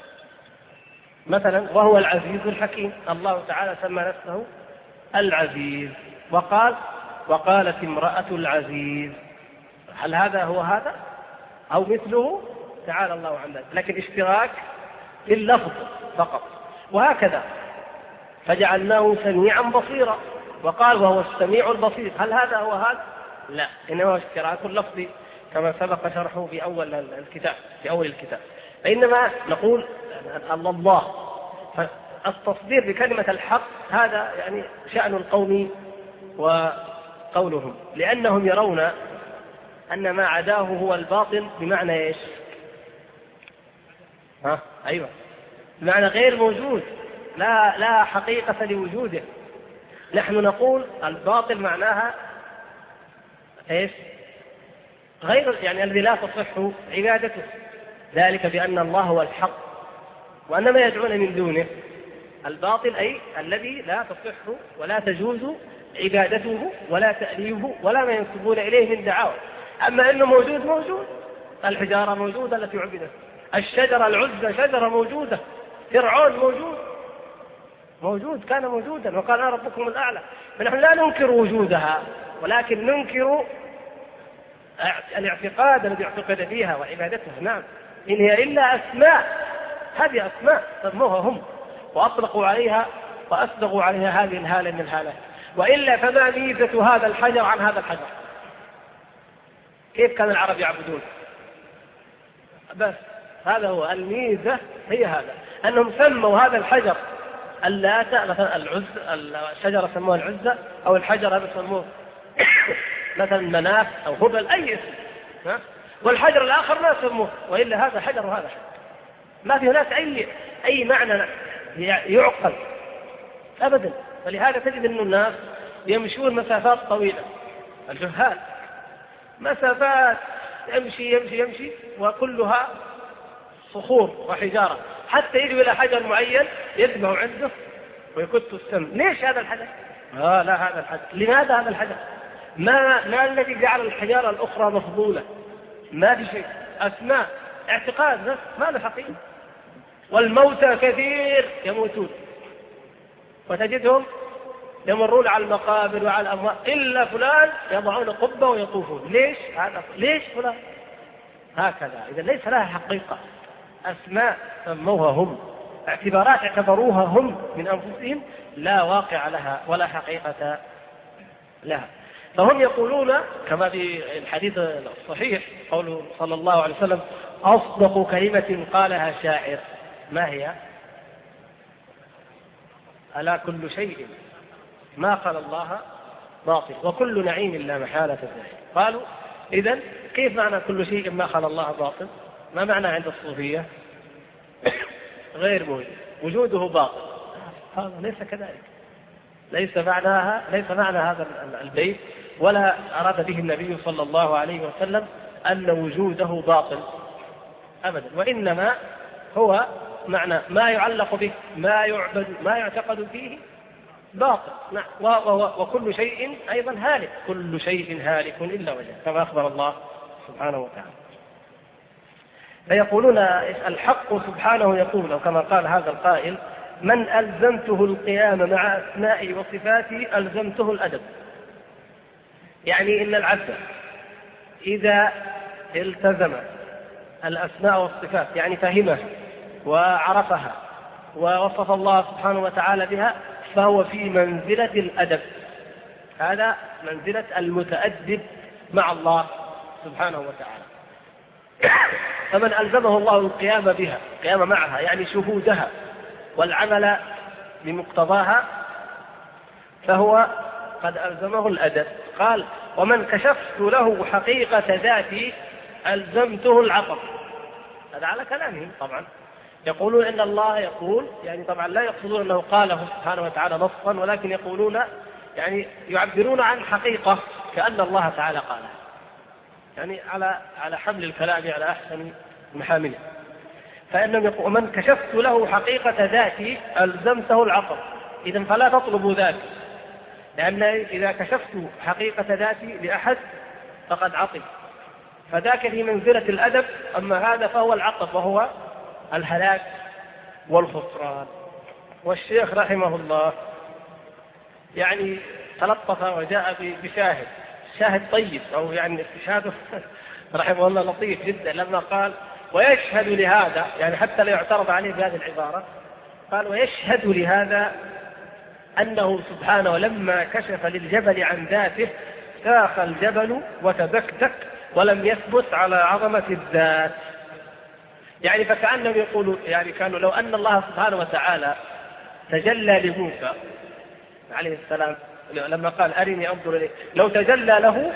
مثلا وهو العزيز الحكيم، الله تعالى سمى نفسه العزيز وقالت امرأة العزيز، هل هذا هو هذا أو مثله؟ تعالى الله عن ذلك، لكن اشتراك في اللفظ فقط. وهكذا فجعلناه سميعا بصيرا، وقال وهو السميع البصير، هل هذا هو هذا؟ لا، إنما هو اشتراك لفظي كما سبق شرحه في أول الكتاب. فإنما نقول الله، فالتصدير بكلمة الحق هذا يعني شأن القوم وقولهم، لأنهم يرون أن ما عداه هو الباطل، بمعنى إيش؟ أيوة، بمعنى غير موجود، لا حقيقة لوجوده. نحن نقول الباطل معناها إيش؟ غير، يعني الذي لا تصح عبادته، ذلك بأن الله هو الحق وأن ما يدعون من دونه الباطل، أي الذي لا تصح ولا تجوز عبادته ولا تأليهه ولا ما ينسبون إليه من دعاوى. أما أنه موجود، الحجارة موجودة التي عبدت، الشجرة العزة شجرة موجودة، فرعون موجود كان موجودا وقال أنا ربكم الأعلى. فنحن لا ننكر وجودها، ولكن ننكر الاعتقاد الذي اعتقد فيها وعبادتها. نعم إن هي إلا أسماء، هذه أسماء سموها هم وأطلقوا عليها وأصدقوا عليها هذه الهالة من الهالات، وإلا فما ميزة هذا الحجر عن هذا الحجر؟ كيف كان العرب يعبدون؟ بس هذا هو الميزة، هي هذا أنهم سموا هذا الحجر اللات، مثلا الشجرة سموها العزة، أو الحجر هذا سموه مثلا مناف أو هبل، أي اسم، والحجر الآخر ما سموه، وإلا هذا حجر وهذا حجر، ما في هناك أي معنى يعقل أبدا. فلهذا تجد أن الناس يمشون مسافات طويلة، الجهال مسافات يمشي وكلها صخور وحجارة، حتى يجي إلى حجر معين يدمع عنده ويكت السم. ليش هذا الحجر؟ لا هذا الحجر. لماذا هذا الحجر؟ ما الذي جعل الحجارة الأخرى مفضولة؟ ما في شيء، أسماء، اعتقاد بس، ما له حقيقة. والموتى كثير يموتون وتجدهم يمرون على المقابر وعلى الأموات، إلا فلان يضعون قبة ويطوفون. ليش فلان؟ هكذا. إذا ليس لها حقيقة، أسماء سموها هم، اعتبارات اعتبروها هم من أنفسهم، لا واقع لها ولا حقيقة لها. فهم يقولون كما في الحديث الصحيح قوله صلى الله عليه وسلم أصدق كلمة قالها شاعر، ما هي؟ ألا كل شيء ما قال الله باطل وكل نعيم لا محالة زائل. قالوا إذن كيف معنى كل شيء ما قال الله باطل؟ ما معنى عند الصوفية؟ غير موجود، وجوده باطل. هذا ليس كذلك. ليس معنى هذا البيت ولا أراد به النبي صلى الله عليه وسلم أن وجوده باطل أبدا، وإنما هو معنى ما يعلق به، ما يعبد، ما يعتقد فيه باطل. وكل شيء أيضا هالك، كل شيء هالك إلا وجهه، كما أخبر الله سبحانه وتعالى. فيقولون الحق سبحانه يقول، وكما قال هذا القائل: من ألزمته القيام مع أسمائي وصفاتي ألزمته الأدب. يعني إن العبد إذا التزم الأسماء والصفات، يعني فهمها وعرفها ووصف الله سبحانه وتعالى بها، فهو في منزلة الأدب، هذا منزلة المتأدب مع الله سبحانه وتعالى. فمن ألزمه الله القيام بها، القيام معها يعني شهودها والعمل بمقتضاها، فهو قد ألزمه الأدب. قال: ومن كشفت له حقيقة ذاتي ألزمته العطف. هذا على كلامهم طبعا، يقولون إن الله يقول، يعني طبعا لا يقصدون أنه قاله سبحانه وتعالى نصا، ولكن يقولون يعني يعبرون عن حقيقة كأن الله تعالى قالها، يعني على حمل الكلام على أحسن محامله. فإنهم يقول: ومن كشفت له حقيقة ذاتي ألزمته العطف. إذن فلا تطلبوا ذاتي، لأن إذا كشفت حقيقة ذاتي لأحد فقد عطف، فذاك في منزلة الأدب، أما هذا فهو العطف وهو الهلاك والخسران. والشيخ رحمه الله يعني تلطف وجاء شاهد طيب، أو يعني استشهاده رحمه الله لطيف جدا، لما قال: ويشهد لهذا، يعني حتى لا يعترض عليه بهذه العبارة، قال: ويشهد لهذا أنه سبحانه لما كشف للجبل عن ذاته ساخ الجبل وتبكتك ولم يثبت على عظمة الذات. يعني فكأنهم يقولوا، يعني كانوا لو أن الله سبحانه وتعالى تجلى لموسى عليه السلام لما قال: أرني أنظر إليك، لو تجلى له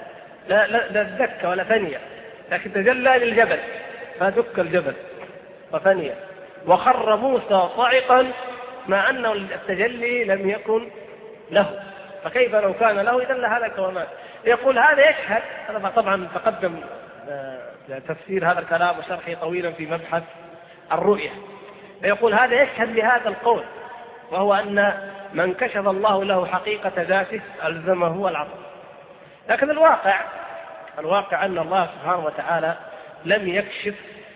لا دك ولا ثانية، لكن تجلى للجبل فدك الجبل وثانية، وخر موسى صاعقا مع أنه التجلي لم يكن له، فكيف لو كان له؟ إذن لهلك ومات. يقول هذا يشهد، هذا طبعا تقدم تفسير هذا الكلام وشرحه طويلا في مبحث الرؤية. يقول هذا يشهد لهذا القول، وهو أن من كشف الله له حقيقة ذاته ألزمه العطف. لكن الواقع أن الله سبحانه وتعالى لم يكشف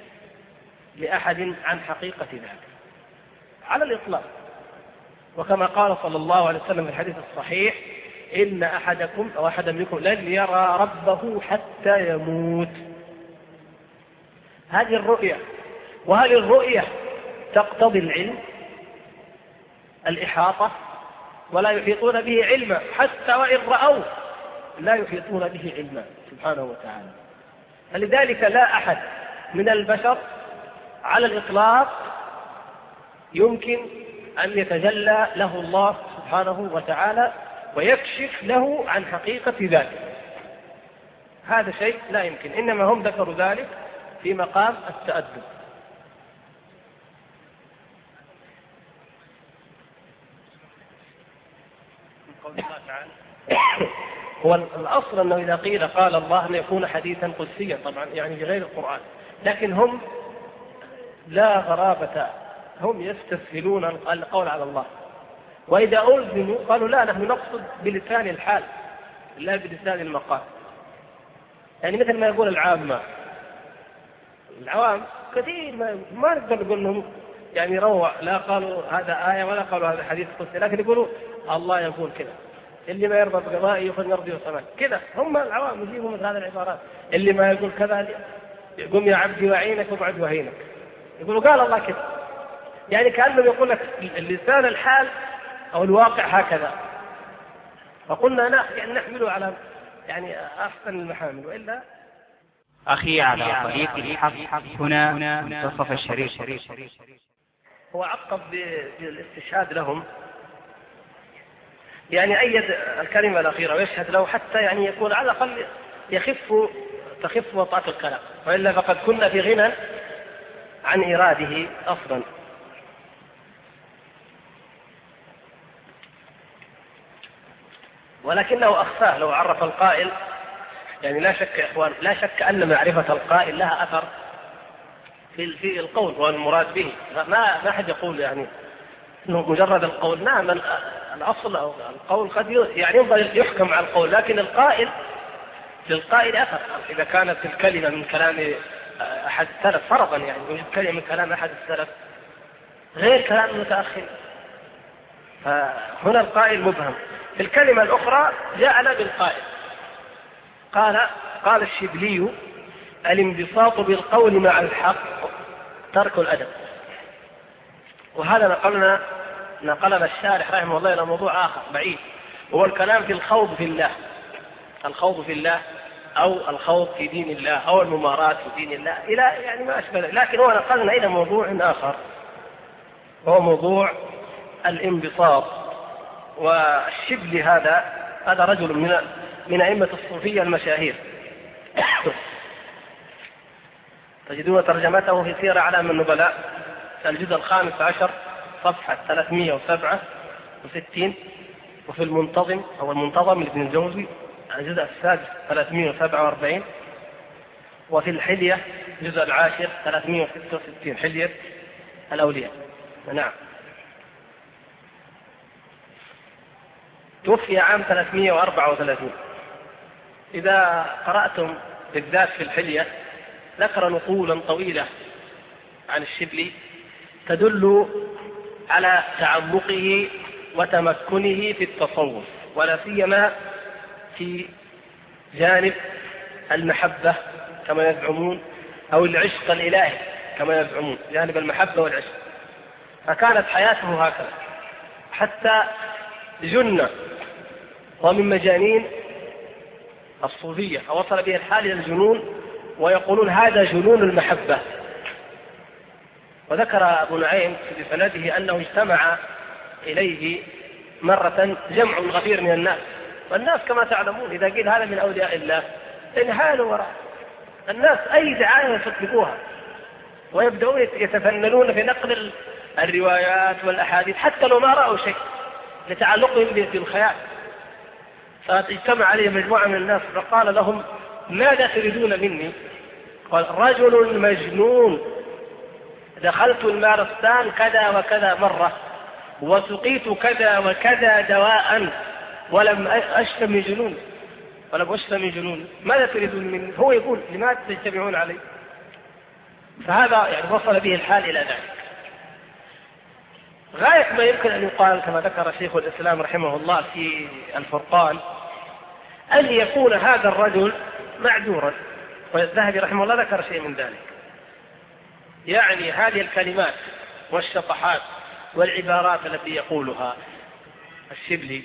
لأحد عن حقيقة ذاته على الإطلاق، وكما قال صلى الله عليه وسلم في الحديث الصحيح: إن أحدكم أو أحدا منكم لن يرى ربه حتى يموت. هذه الرؤية. وهل الرؤية تقتضي العلم؟ الإحاطة؟ ولا يحيطون به علما، حتى وإن رأوه لا يحيطون به علما سبحانه وتعالى. فلذلك لا أحد من البشر على الإطلاق يمكن أن يتجلى له الله سبحانه وتعالى ويكشف له عن حقيقة ذاته، هذا شيء لا يمكن. إنما هم ذكروا ذلك في مقام التأدب. هو الأصل أنه إذا قيل قال الله أن يكون حديثا قدسيا، طبعا يعني بغير القرآن، لكن هم لا غرابة، هم يستسهلون القول على الله، وإذا ألزموا قالوا لا، نحن نقصد بلسان الحال لا بلسان المقال. يعني مثل ما يقول العوام كثير ما نقدر نقول لهم يعني روع، لا قالوا هذا آية ولا قالوا هذا حديث قدسي، لكن يقولوا الله يقول كذا، اللي ما يرضى بقضائه فليرضي وسماه كذا. هم العوام يجيبوا مثل هذه العبارات، اللي ما يقول كذا قم يا عبدي وعينك وابعد وهينك، يقولوا قال الله كذا، يعني كأنه يقول لك اللسان الحال أو الواقع هكذا. فقلنا يعني نحمله على يعني أحسن المحامل، وإلا أخي على طريق الحق هنا منتصف الشريط. هو عقب بالاستشهاد لهم، يعني أيد الكلمة الأخيرة ويشهد له حتى يعني يكون على الأقل تخف وطأة الكلام، وإلا فقد كنا في غنى عن إراده أصلا. ولكنه أخفاه لو عرف القائل. يعني لا شك يا إخوان، لا شك أن معرفة القائل لها أثر في القول والمراد به. ما أحد يقول يعني إنه مجرد القول. نعم الأصل أو القول قد يعني ينبغي يحكم على القول، لكن القائل للقائل أثر. إذا كانت الكلمة من كلام أحد السلف فرضا، يعني يوجد كلمة من كلام أحد السلف غير كلام المتأخر، فهنا القائل مبهم. في الكلمة الأخرى جاءنا بالقائل. قال الشبلي: الانبساط بالقول مع الحق ترك الأدب. وهذا نقلنا الشارح رحمه الله إلى موضوع آخر بعيد، وهو الكلام في الخوض في الله. الخوض في الله أو الخوض في دين الله أو الممارات في دين الله إلى يعني ما أشبه. لكن هو نقلنا إلى موضوع آخر، وهو موضوع الانبساط. والشبلي هذا رجل من أئمة الصوفية المشاهير. تجدون ترجمته في سير أعلام النبلاء الجزء 15 صفحة 367، وفي المنتظم أو المنتظم لابن الجوزي الجزء 347، وفي الحلية الجزء 10 366 حلية الأولياء. نعم، توفي عام 334. إذا قرأتم بالذات في الحلية ذكر نقولا طويلة عن الشبلي تدل على تعمقه وتمكنه في التصوف، ولا سيما في جانب المحبة كما يزعمون، أو العشق الإلهي كما يزعمون، جانب المحبة والعشق. فكانت حياته هكذا حتى جن، ومن مجانين الصوفية وصل به الحال إلى الجنون، ويقولون هذا جنون المحبة. وذكر أبو نعيم في سنده أنه اجتمع إليه مرة جمع غفير من الناس، والناس كما تعلمون إذا قيل هذا من أولياء الله انهالوا وراء الناس، أي دعاية يصدقوها، ويبدأون يتفننون في نقل الروايات والأحاديث حتى لو ما رأوا شيء لتعلقهم بالخيال. فاجتمع عليه مجموعة من الناس فقال لهم: ماذا تريدون مني؟ قال: رجل مجنون دخلت المارستان كذا وكذا مرة، وسقيت كذا وكذا دواء، ولم أشفى من جنون، ماذا تريدون مني؟ هو يقول: لماذا تجتمعون علي؟ فهذا يعني وصل به الحال إلى ذلك. غاية ما يمكن أن يقال كما ذكر شيخ الإسلام رحمه الله في الفرقان أن يكون هذا الرجل معذورا، والذهبي رحمه الله ذكر شيء من ذلك. يعني هذه الكلمات والشطحات والعبارات التي يقولها الشبلي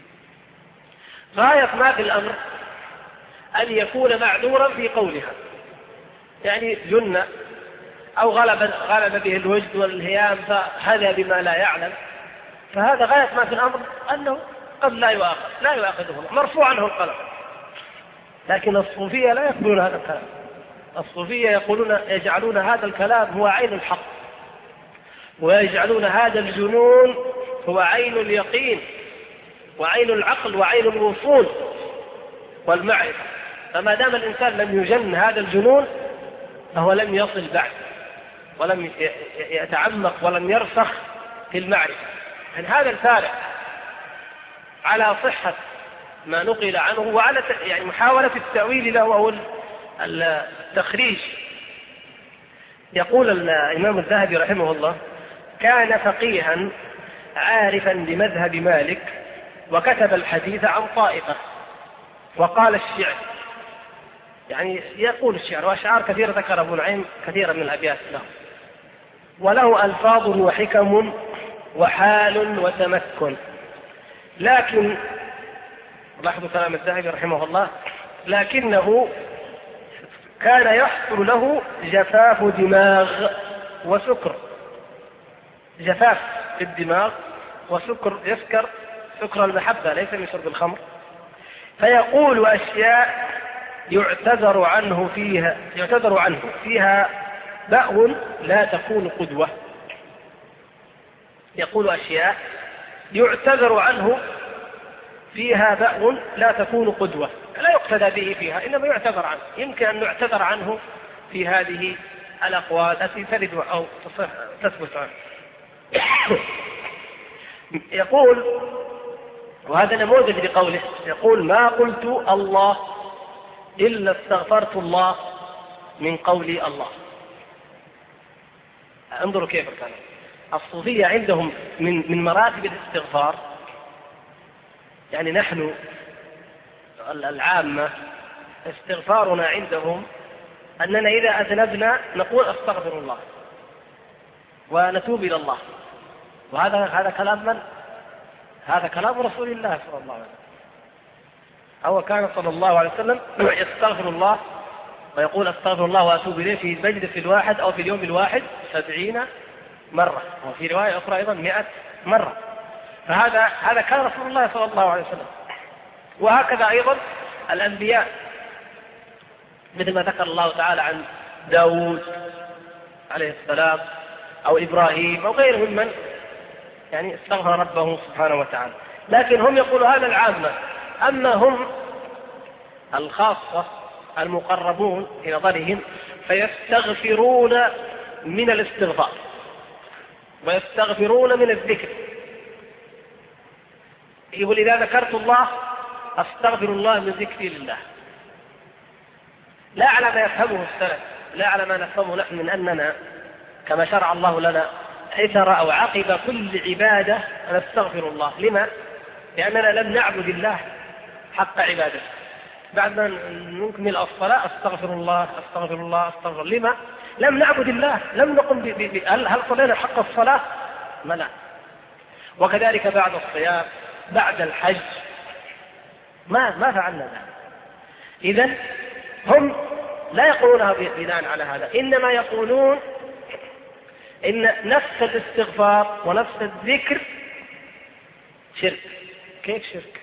غاية ما في الأمر أن يكون معذورا في قولها، يعني جن أو غلب به الوجد والهيام فهذا بما لا يعلم، فهذا غاية ما في الأمر أنه قد لا يؤاخذه مرفوع عنه القلم. لكن الصوفية لا يقولون هذا الكلام. الصوفية يجعلون هذا الكلام هو عين الحق، ويجعلون هذا الجنون هو عين اليقين وعين العقل وعين الوصول والمعرفة. فما دام الإنسان لم يجن هذا الجنون فهو لم يصل بعد، ولم يتعمق ولم يرسخ في المعرفة. يعني هذا الفارق على صحة ما نقل عنه وعلى يعني محاولة التأويل له أو التخريج. يقول الإمام الذهبي رحمه الله: كان فقيها عارفا بمذهب مالك، وكتب الحديث عن طائفة، وقال الشعر. يعني يقول الشعر وأشعار كثيرة ذكر أبو نعيم كثيرا من الأبيات له، وله ألفاظ وحكم وحال وتمكن. لكن لاحظوا كلام الذهبي رحمه الله: لكنه كان يحصل له جفاف دماغ وسكر، جفاف في الدماغ وسكر، يسكر سكر المحبة ليس من شرب الخمر، فيقول أشياء يعتذر عنه فيها بأو لا تكون قدوة. يقول أشياء يعتذر عنه فيها بأو لا تكون قدوة، لا يقتدى به فيها، إنما يعتذر عنه، يمكن أن يعتذر عنه في هذه الأقوال التي ترد أو تثبت عنه. يقول، وهذا نموذج لقوله، يقول: ما قلت الله إلا استغفرت الله من قولي الله. انظروا كيف كان الصوفية عندهم من مراتب الاستغفار. يعني نحن العامة استغفارنا عندهم أننا إذا أذنبنا نقول أستغفر الله ونتوب إلى الله. وهذا كلام من؟ هذا كلام رسول الله صلى الله عليه وسلم. هو كان صلى الله عليه وسلم يستغفر الله ويقول أستغفر الله وأتوب إليه في المجلس الواحد أو في اليوم الواحد 70 مرة، وفي رواية أخرى أيضا 100 مرة. فهذا كان رسول الله صلى الله عليه وسلم. وهكذا أيضا الأنبياء، مثل ما ذكر الله تعالى عن داود عليه السلام أو إبراهيم أو غيرهم من يعني استغفر ربه سبحانه وتعالى. لكن هم يقولوا هذا العامة. أما هم الخاصة المقربون في نظرهم فيستغفرون من الاستغفار ويستغفرون من الذكر. يقول: إذا ذكرت الله أستغفر الله من ذكري لله، لا على ما يفهمه السلف، لا على ما نفهمه نحن من أننا كما شرع الله لنا إثر أو عقب كل عبادة نستغفر الله. لما؟ لأننا لم نعبد الله حق عبادته. بعد ما نكمل الصلاة أستغفر الله أستغفر الله أستغفر. لما؟ لم نعبد الله، لم نقم هل صلينا حق الصلاة؟ لا. وكذلك بعد الصيام، بعد الحج ما فعلنا ذلك. إذن هم لا يقولونها بناء على هذا، إنما يقولون إن نفس الاستغفار ونفس الذكر شرك. كيف شرك؟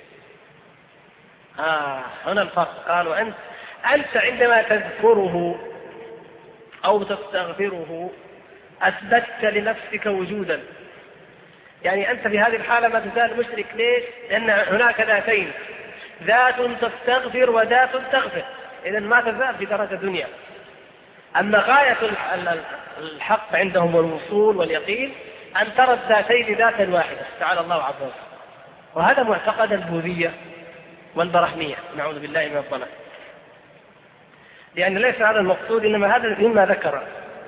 هنا الفرق. قالوا أنت عندما تذكره أو تستغفره أثبتت لنفسك وجودا. يعني أنت في هذه الحالة ما تزال مشرك. ليش؟ لأن هناك ذاتين، ذات تستغفر وذات تغفر. إذن ما تزال في درجة دنيا. أما غاية الحق عندهم والوصول واليقين أن ترى الذاتين ذاتا واحدة تعالى الله عز وجل. وهذا معتقد البوذية والبرهمية، نعوذ بالله من الضلال. لأن ليس هذا المقصود، إنما هذا مما ذكر.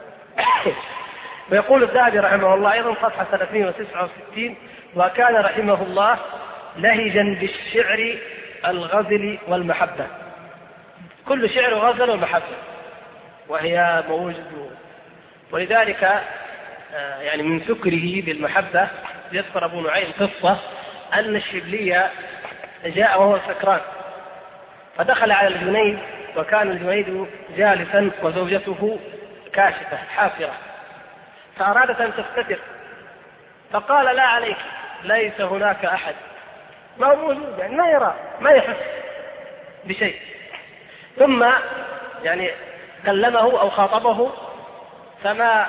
ويقول الذهبي رحمه الله أيضا صفحة 369: وكان رحمه الله لهجا بالشعر الغزل والمحبة. كل شعر غزل ومحبة وهي موجود. ولذلك يعني من سكره بالمحبة يذكر أبو نعيم قصة أن الشبلية جاء وهو سكران فدخل على الجنيد، وكان الجنيد جالسا وزوجته كاشفة حافرة، فأرادت أن تستتر فقال: لا عليك، ليس هناك أحد. ما هو موجود، يعني ما يرى ما يحس بشيء. ثم يعني كلمه أو خاطبه فما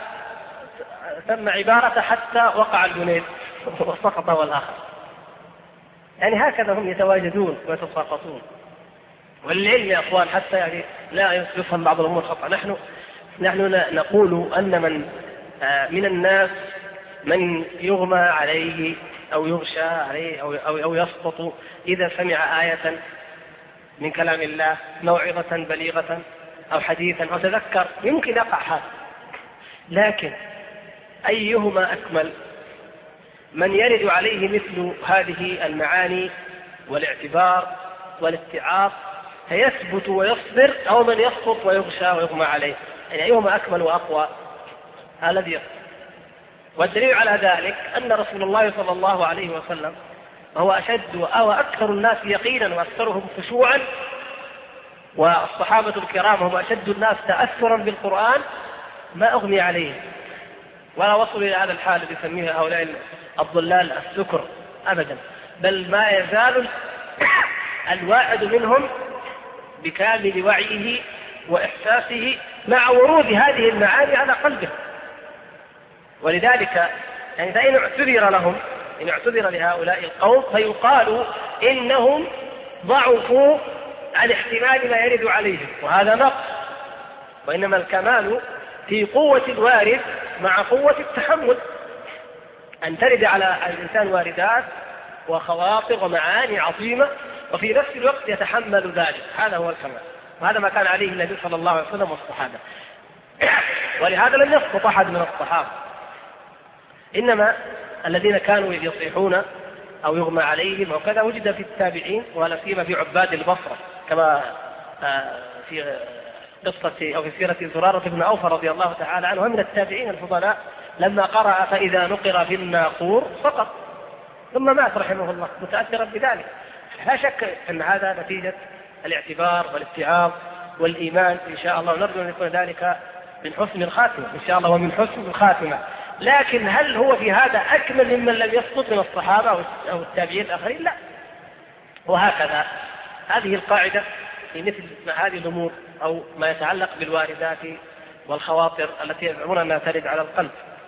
تم عبارة حتى وقع الجنيد وسقط والآخر. يعني هكذا هم يتواجدون ويتساقطون. والعلم يا أخوان حتى يعني لا يفهم بعض الأمور خطأ. نحن نقول أن من الناس من يغمى عليه أو يغشى عليه أو يسقط إذا سمع آية من كلام الله، موعظة بليغة أو حديثا أو تذكر، يمكن يقع هذا. لكن أيهما أكمل؟ من يرد عليه مثل هذه المعاني والاعتبار والاتعاظ فيثبت ويصبر، أو من يسقط ويغشى ويغمى عليه؟ يعني أيهما أكمل وأقوى؟ هذا الذي يصبر. والدليل على ذلك أن رسول الله صلى الله عليه وسلم وهو أشد أو أكثر الناس يقينا وأكثرهم خشوعا، والصحابة الكرام هم أشد الناس تأثرا بالقرآن، ما أغمي عليهم ولا وصلوا إلى هذا الحال الذي يسميه هؤلاء الضلال السكر أبدا، بل ما يزال الواحد منهم بكامل وعيه وإحساسه مع ورود هذه المعاني على قلبه. ولذلك يعني فإن اعتذر لهم إن اعتذر لهؤلاء القوم فيقال إنهم ضعفوا عن احتمال ما يرد عليهم، وهذا نقص. وإنما الكمال في قوة الوارد مع قوة التحمل، أن ترد على الإنسان واردات وخواطر ومعاني عظيمة وفي نفس الوقت يتحمل ذلك، هذا هو الكمال. وهذا ما كان عليه النبي صلى الله عليه وسلم والصحابة. ولهذا لم يسقط أحد من الصحابة، إنما الذين كانوا يصيحون أو يغمى عليهم وكذا وجد في التابعين، ولا سيما في عباد البصرة، كما في قصة أو في سيرة زرارة بن أوفى رضي الله تعالى عنه من التابعين الفضلاء، لما قرأ فإذا نقر في الناقور سقط ثم مات رحمه الله متأثرا بذلك. لا شك أن هذا نتيجة الاعتبار والاتعاظ والإيمان إن شاء الله، ونرجو أن يكون ذلك من حسن الخاتمة إن شاء الله ومن حسن الخاتمة. لكن هل هو في هذا أكمل ممن لم يسقط من الصحابة أو التابعين الآخرين؟ لا. وهكذا هذه القاعدة في مثل هذه الأمور أو ما يتعلق بالواردات والخواطر التي يزعمون أنها ترد على القلب.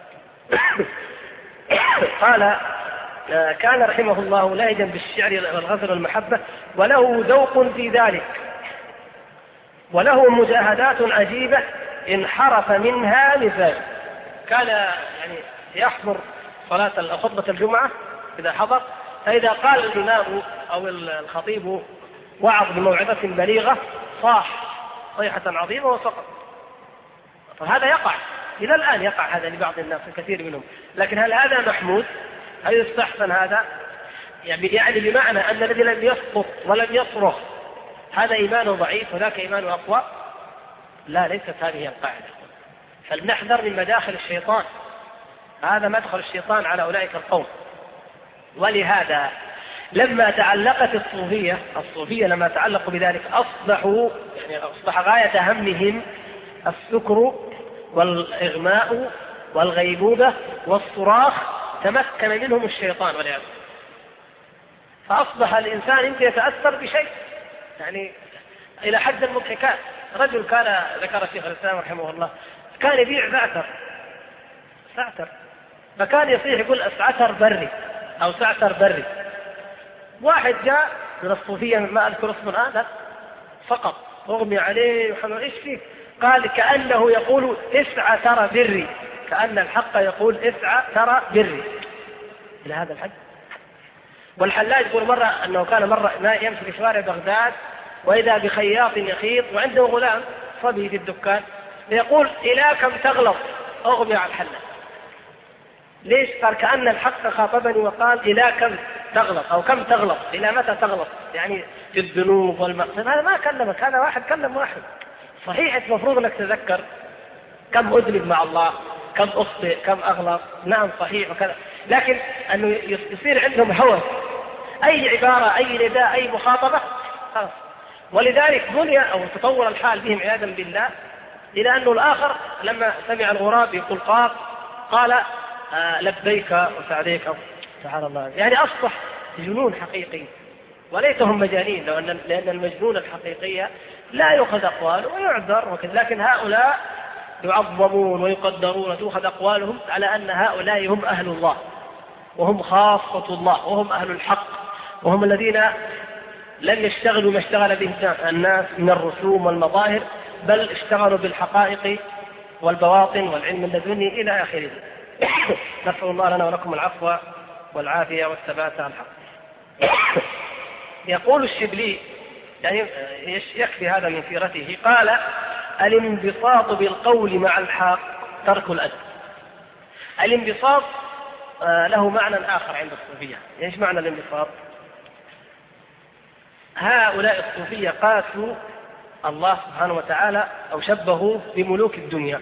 قال كان رحمه الله لاهجا بالشعر والغزل والمحبة، وله ذوق في ذلك، وله مجاهدات عجيبة انحرف منها مثال. كان يعني يحضر صلاة خطبة الجمعة إذا حضر، فإذا قال الإمام أو الخطيب وعظ بموعظة بليغة صاح صيحة عظيمة وسقط. فهذا يقع إلى الآن، يقع هذا لبعض الناس الكثير منهم. لكن هل هذا محمود؟ هل يستحسن هذا؟ يعني بمعنى أن الذي لم يسقط ولم يصرخ هذا إيمانه ضعيف وذاك إيمانه أقوى؟ لا، ليست هذه القاعدة. فلنحذر من مداخل الشيطان، هذا مدخل الشيطان على أولئك القوم. ولهذا لما تعلقت الصوفية لما تعلقوا بذلك أصبح غاية همهم السكر والإغماء والغيبوبة والصراخ، تمكن منهم الشيطان والعياذ. فأصبح الإنسان يمكن يتأثر بشيء يعني إلى حد المضحكات. رجل كان ذكر الشيخ الإسلام رحمه الله كان يبيع زعتر، فكان يصيح يقول أسعتر بري أو سعتر بري. واحد جاء من الصوفية ما أذكر اسمه الآن فقط أغمي عليه وحمل إيش فيه؟ قال كأنه يقول اسعى ترى بري، كأن الحق يقول اسعى ترى بري إلى هذا الحد. والحلاج يقول مرة أنه كان مرة يمشي في شوارع بغداد وإذا بخياط يخيط وعنده غلام صبي في الدكان يقول إلى كم تغلط؟ أغمي على الحلاج. ليش؟ قال كأن الحق خاطبني وقال إلى كم تغلط أو كم تغلط، إلى متى تغلط؟ يعني في الذنوب والمقصد. هذا ما كلمك، هذا واحد كلم واحد. صحيح المفروض أنك تذكر كم أذنب مع الله، كم أخطئ، كم أغلط، نعم صحيح وكذا، لكن أنه يصير عندهم هوس، أي عبارة أي نداء أي مخاطبة خلاص. ولذلك بني أو تطور الحال بهم عياذا بالله إلى أنه الآخر لما سمع الغراب يقول قاف قال لبيك وسعديك، سبحان الله. يعني أصبح جنون حقيقي، وليتهم مجانين، لأن المجنون الحقيقي لا يؤخذ أقواله ويعذر وكذا. لكن هؤلاء يعظمون ويقدرون وتؤخذ أقوالهم على أن هؤلاء هم أهل الله وهم خاصة الله وهم أهل الحق، وهم الذين لم يشتغلوا ما اشتغل به الناس من الرسوم والمظاهر، بل اشتغلوا بالحقائق والبواطن والعلم اللدني إلى آخره. نسأل الله لنا ولكم العفو والعافية والثبات على الحق. يقول الشبلي يعني يكفي هذا من سيرته، قال الانبساط بالقول مع الحق ترك الأدب. الانبساط له معنى آخر عند الصوفية. ايش معنى الانبساط؟ هؤلاء الصوفية قاسوا الله سبحانه وتعالى أو شبهوا بملوك الدنيا،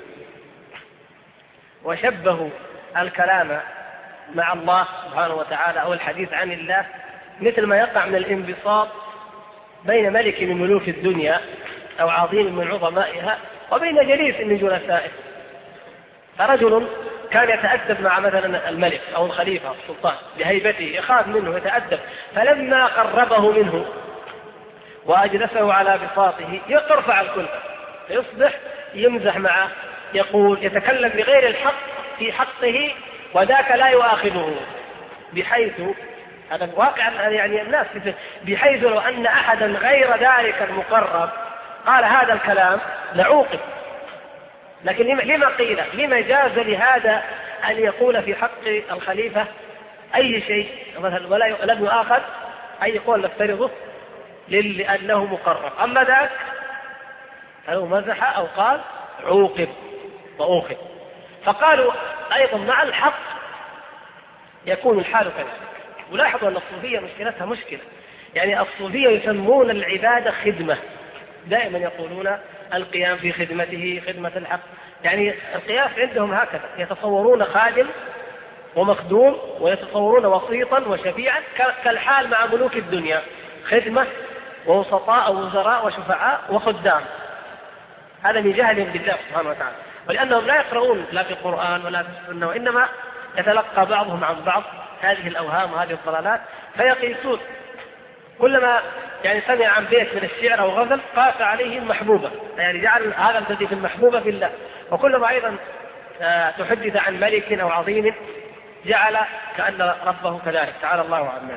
وشبهوا الكلام مع الله سبحانه وتعالى أو الحديث عن الله مثل ما يقع من الانبساط بين ملك من ملوك الدنيا أو عظيم من عظمائها وبين جليس من جلسائه. فرجل كان يتأدب مع مثلا الملك أو الخليفة السلطان بهيبته، يخاف منه يتأدب، فلما قربه منه وأجلسه على بساطه يرفع الكلفة، فيصبح يمزح معه، يقول يتكلم بغير الحق في حقه وذاك لا يؤاخذه. بحيث هذا واقع يعني الناس، بحيث لو أن أحدا غير ذلك المقرب قال هذا الكلام لعوقب. لكن لما قيل؟ لما جاز لهذا أن يقول في حق الخليفة أي شيء مثلا ولا لم يؤاخذ أي قول نفترضه لأنه مقرب؟ أما ذاك فلو مزح أو قال عوقب وأوخذ. فقالوا أيضا مع الحق يكون الحال كذلك. ولاحظوا أن الصوفية مشكلتها مشكلة، يعني الصوفية يسمون العبادة خدمة، دائما يقولون القيام في خدمته خدمة الحق، يعني القياس عندهم هكذا، يتصورون خادم ومخدوم ويتصورون وسيطا وشفيعا كالحال مع ملوك الدنيا، خدمة ووسطاء ووزراء وشفعاء وخدام. هذا من جهل بالله سبحانه وتعالى، ولأنهم لا يقرؤون لا في القرآن ولا في السنة، وإنما يتلقى بعضهم عن بعض هذه الأوهام وهذه الضلالات، فيقيسون كلما يعني سمع عن بيت من الشعر أو غزل قاس عليه المحبوبة، يعني جعل هذا الذي في المحبوبة في الله. وكلما أيضا تحدث عن ملك أو عظيم جعل كأن ربه كذلك، تعالى الله عنا.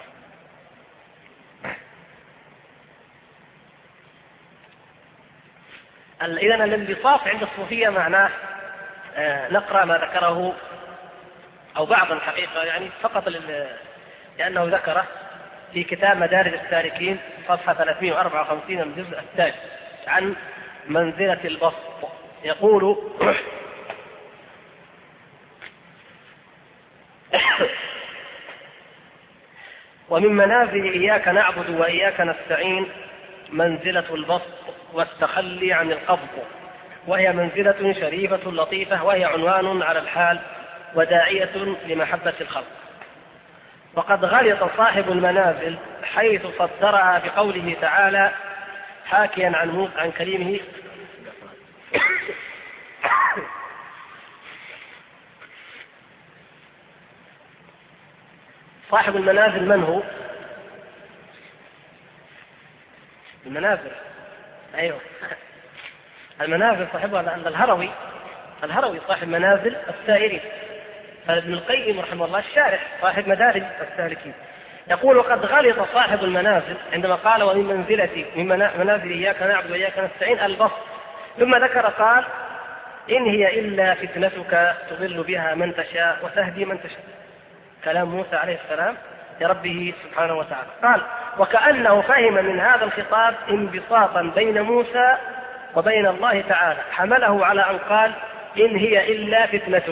إذن الانبساط عند الصوفية معناه نقرأ ما ذكره أو بعض الحقيقة يعني فقط لأنه ذكره في كتاب مدارج السالكين صفحة 354 الجزء الثالث عن منزلة البسط. يقول ومن منازل إياك نعبد وإياك نستعين منزلة البسط والتخلي عن القبض، وهي منزلة شريفة لطيفة، وهي عنوان على الحال وداعية لمحبة الخلق. وقد غلط صاحب المنازل حيث صدرها بقوله تعالى حاكيا عن كلمه صاحب المنازل من هو؟ المنازل أيوه المنازل صاحبها الهروي صاحب منازل السائرين. فابن القيم رحمه الله الشارح صاحب مدارج السالكين يقول وقد غلط صاحب المنازل عندما قال ومن منزلتي من منازل إياك نعبد وإياك نستعين البسط، ثم ذكر قال إن هي إلا فتنتك تضل بها من تشاء وتهدي من تشاء، كلام موسى عليه السلام لربه سبحانه وتعالى. قال وكأنه فهم من هذا الخطاب انبساطا بين موسى وبين الله تعالى حمله على أن قال إن هي إلا فتنتك.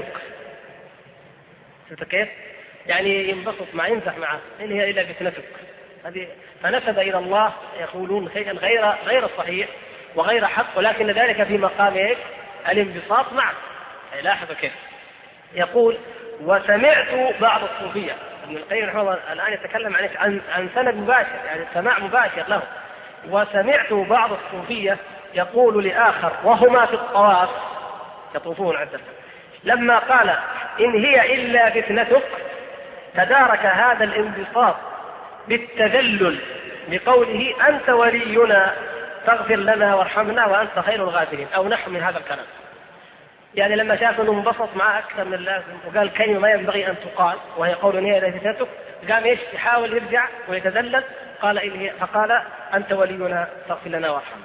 كيف؟ يعني ينبسط مع يمزح معه إن هي إلا فتنتك، فنسب إلى الله يقولون شيئا غير صحيح وغير حق، ولكن ذلك في مقام الانبساط معه. لاحظ كيف يقول وسمعت بعض الصوفية. ابن القيم رحمه الله الآن يتكلم عن سند مباشر، يعني سماع مباشر له. وسمعت بعض الصوفية يقول لآخر وهما في الطواف يطوفون عدة لما قال إن هي إلا فتنتك تدارك هذا الانبساط بالتذلل بقوله أنت ولينا تغفر لنا وارحمنا وأنت خير الغافرين أو نحو من هذا الكلام. يعني لما شاف أنه انبسط معه أكثر من اللازم وقال كلمة ما ينبغي أن تقال وهي قول إن هي إلا فتنتك، قام يحاول يرجع ويتذلل قال إن هي فقال أنت ولينا تغفر لنا وارحمنا.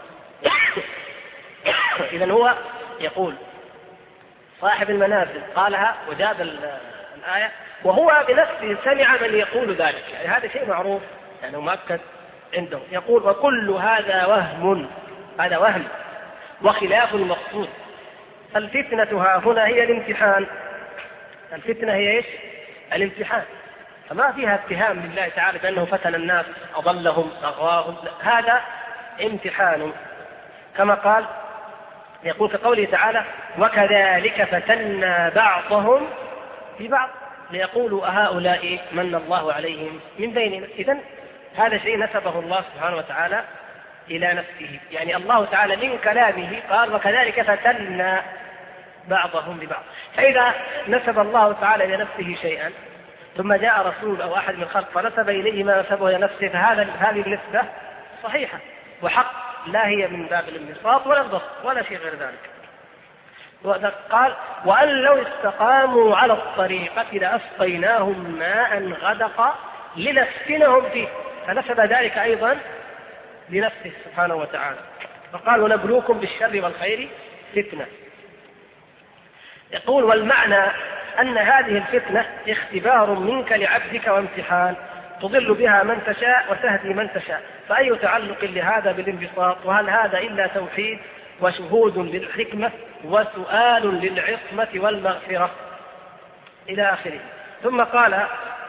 إذن هو يقول صاحب المنازل قالها وجاب الآية وهو بنفسه سمع من يقول ذلك، يعني هذا شيء معروف يعني مؤكد عنده. يقول وكل هذا وهم وخلاف المقصود. الفتنة ها هنا هي الامتحان. الفتنة هي ايش؟ الامتحان. فما فيها اتهام لله تعالى بأنه فتن الناس أضلهم أغواهم، هذا امتحان كما قال يقول في قوله تعالى وكذلك فتنا بعضهم في بعض ليقولوا أهؤلاء من الله عليهم من بيننا. إذن هذا شيء نسبه الله سبحانه وتعالى إلى نفسه، يعني الله تعالى من كلامه قال وكذلك فتنا بعضهم ببعض. فإذا نسب الله تعالى إلى نفسه شيئا ثم جاء رسول أو أحد من الخلق فنسب إليه ما نسبه إلى نفسه فهذه النسبة صحيحة وحق، لا هي من باب الانبساط ولا البسط ولا شيء غير ذلك. قال وأن لو استقاموا على الطريقة لأسقيناهم ماء غدقا لنفتنهم فيه، فنسب ذلك أيضا لنفسه سبحانه وتعالى، فقال ونبلوكم بالشر والخير فتنة. يقول والمعنى أن هذه الفتنة اختبار منك لعبدك وامتحان تضل بها من تشاء وتهدي من تشاء، فأي تعلق لهذا بالانبساط؟ وهل هذا إلا توحيد وشهود للحكمة وسؤال للعصمة والمغفرة إلى آخره. ثم قال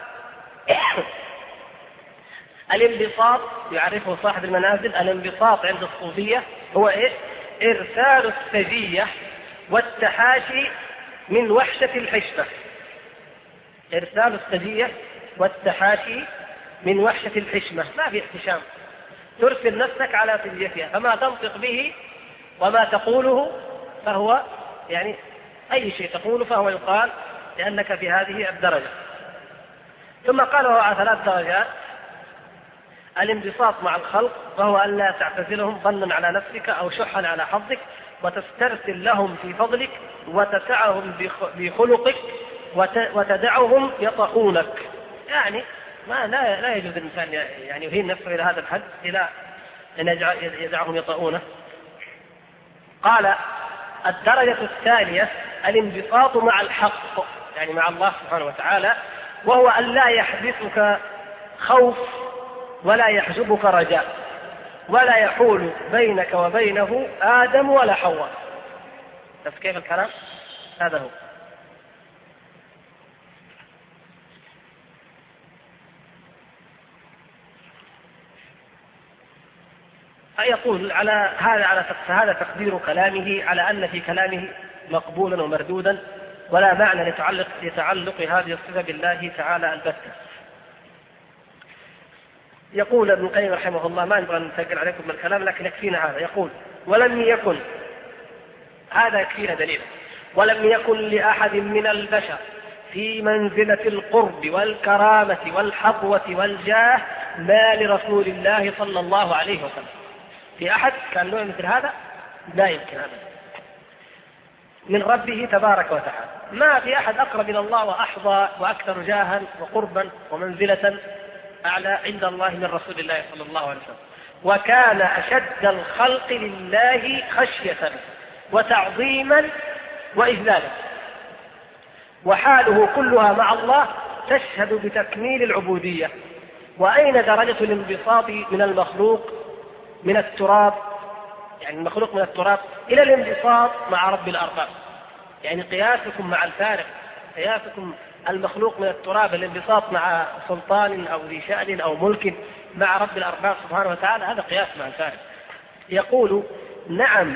الانبساط يعرفه صاحب المنازل، الانبساط عند الصوفية هو إيه؟ إرسال السجية والتحاشي من وحشة الحشمة. إرسال السجية والتحاشي من وحشة الحشمة، ما في احتشام، ترسل نفسك على سجيتها، فما تنطق به وما تقوله فهو يعني أي شيء تقوله فهو يقال لأنك في هذه الدرجة. ثم قال هو على 3 درجات: الانبساط مع الخلق وهو أن لا تعتزلهم ظنا على نفسك أو شحا على حظك، وتسترسل لهم في فضلك، وتسعهم بخلقك، وتدعهم يطؤونك. يعني لا يجوز الإنسان يعني يهين نفسه إلى هذا الحد إلى أن يدعهم يطؤونه. قال الدرجة الثانية الانبساط مع الحق، يعني مع الله سبحانه وتعالى، وهو أن لا يحبسك خوف ولا يحجبك رجاء ولا يحول بينك وبينه آدم ولا حواء. بس كيف الكلام؟ هذا هو. يقول هذا تقدير كلامه على أن في كلامه مقبولا ومردودا ولا معنى لتعلق هذه الصفة بالله تعالى البتة. يقول ابن القيم رحمه الله، ما نبغى نثقل عليكم بالكلام لكن يكفينا هذا، يقول ولم يكن، هذا يكفينا دليلا، ولم يكن لأحد من البشر في منزلة القرب والكرامة والحظوة والجاه ما لرسول الله صلى الله عليه وسلم. في أحد كان له مثل هذا؟ لا يمكن هذا من ربه تبارك وتعالى. ما في أحد أقرب إلى الله وأحظى وأكثر جاها وقربا ومنزلة أعلى عند الله من رسول الله صلى الله عليه وسلم. وكان أشد الخلق لله خشية وتعظيما وإذلالا، وحاله كلها مع الله تشهد بتكميل العبودية. وأين درجة الانبساط من المخلوق من التراب، يعني المخلوق من التراب إلى الانبساط مع رب الأرباب؟ يعني قياسكم مع الفارق، قياسكم المخلوق من التراب الانبساط مع سلطان أو ذي شأن أو ملك مع رب الأرباب سبحانه وتعالى، هذا قياس مع الفارق. يقول نعم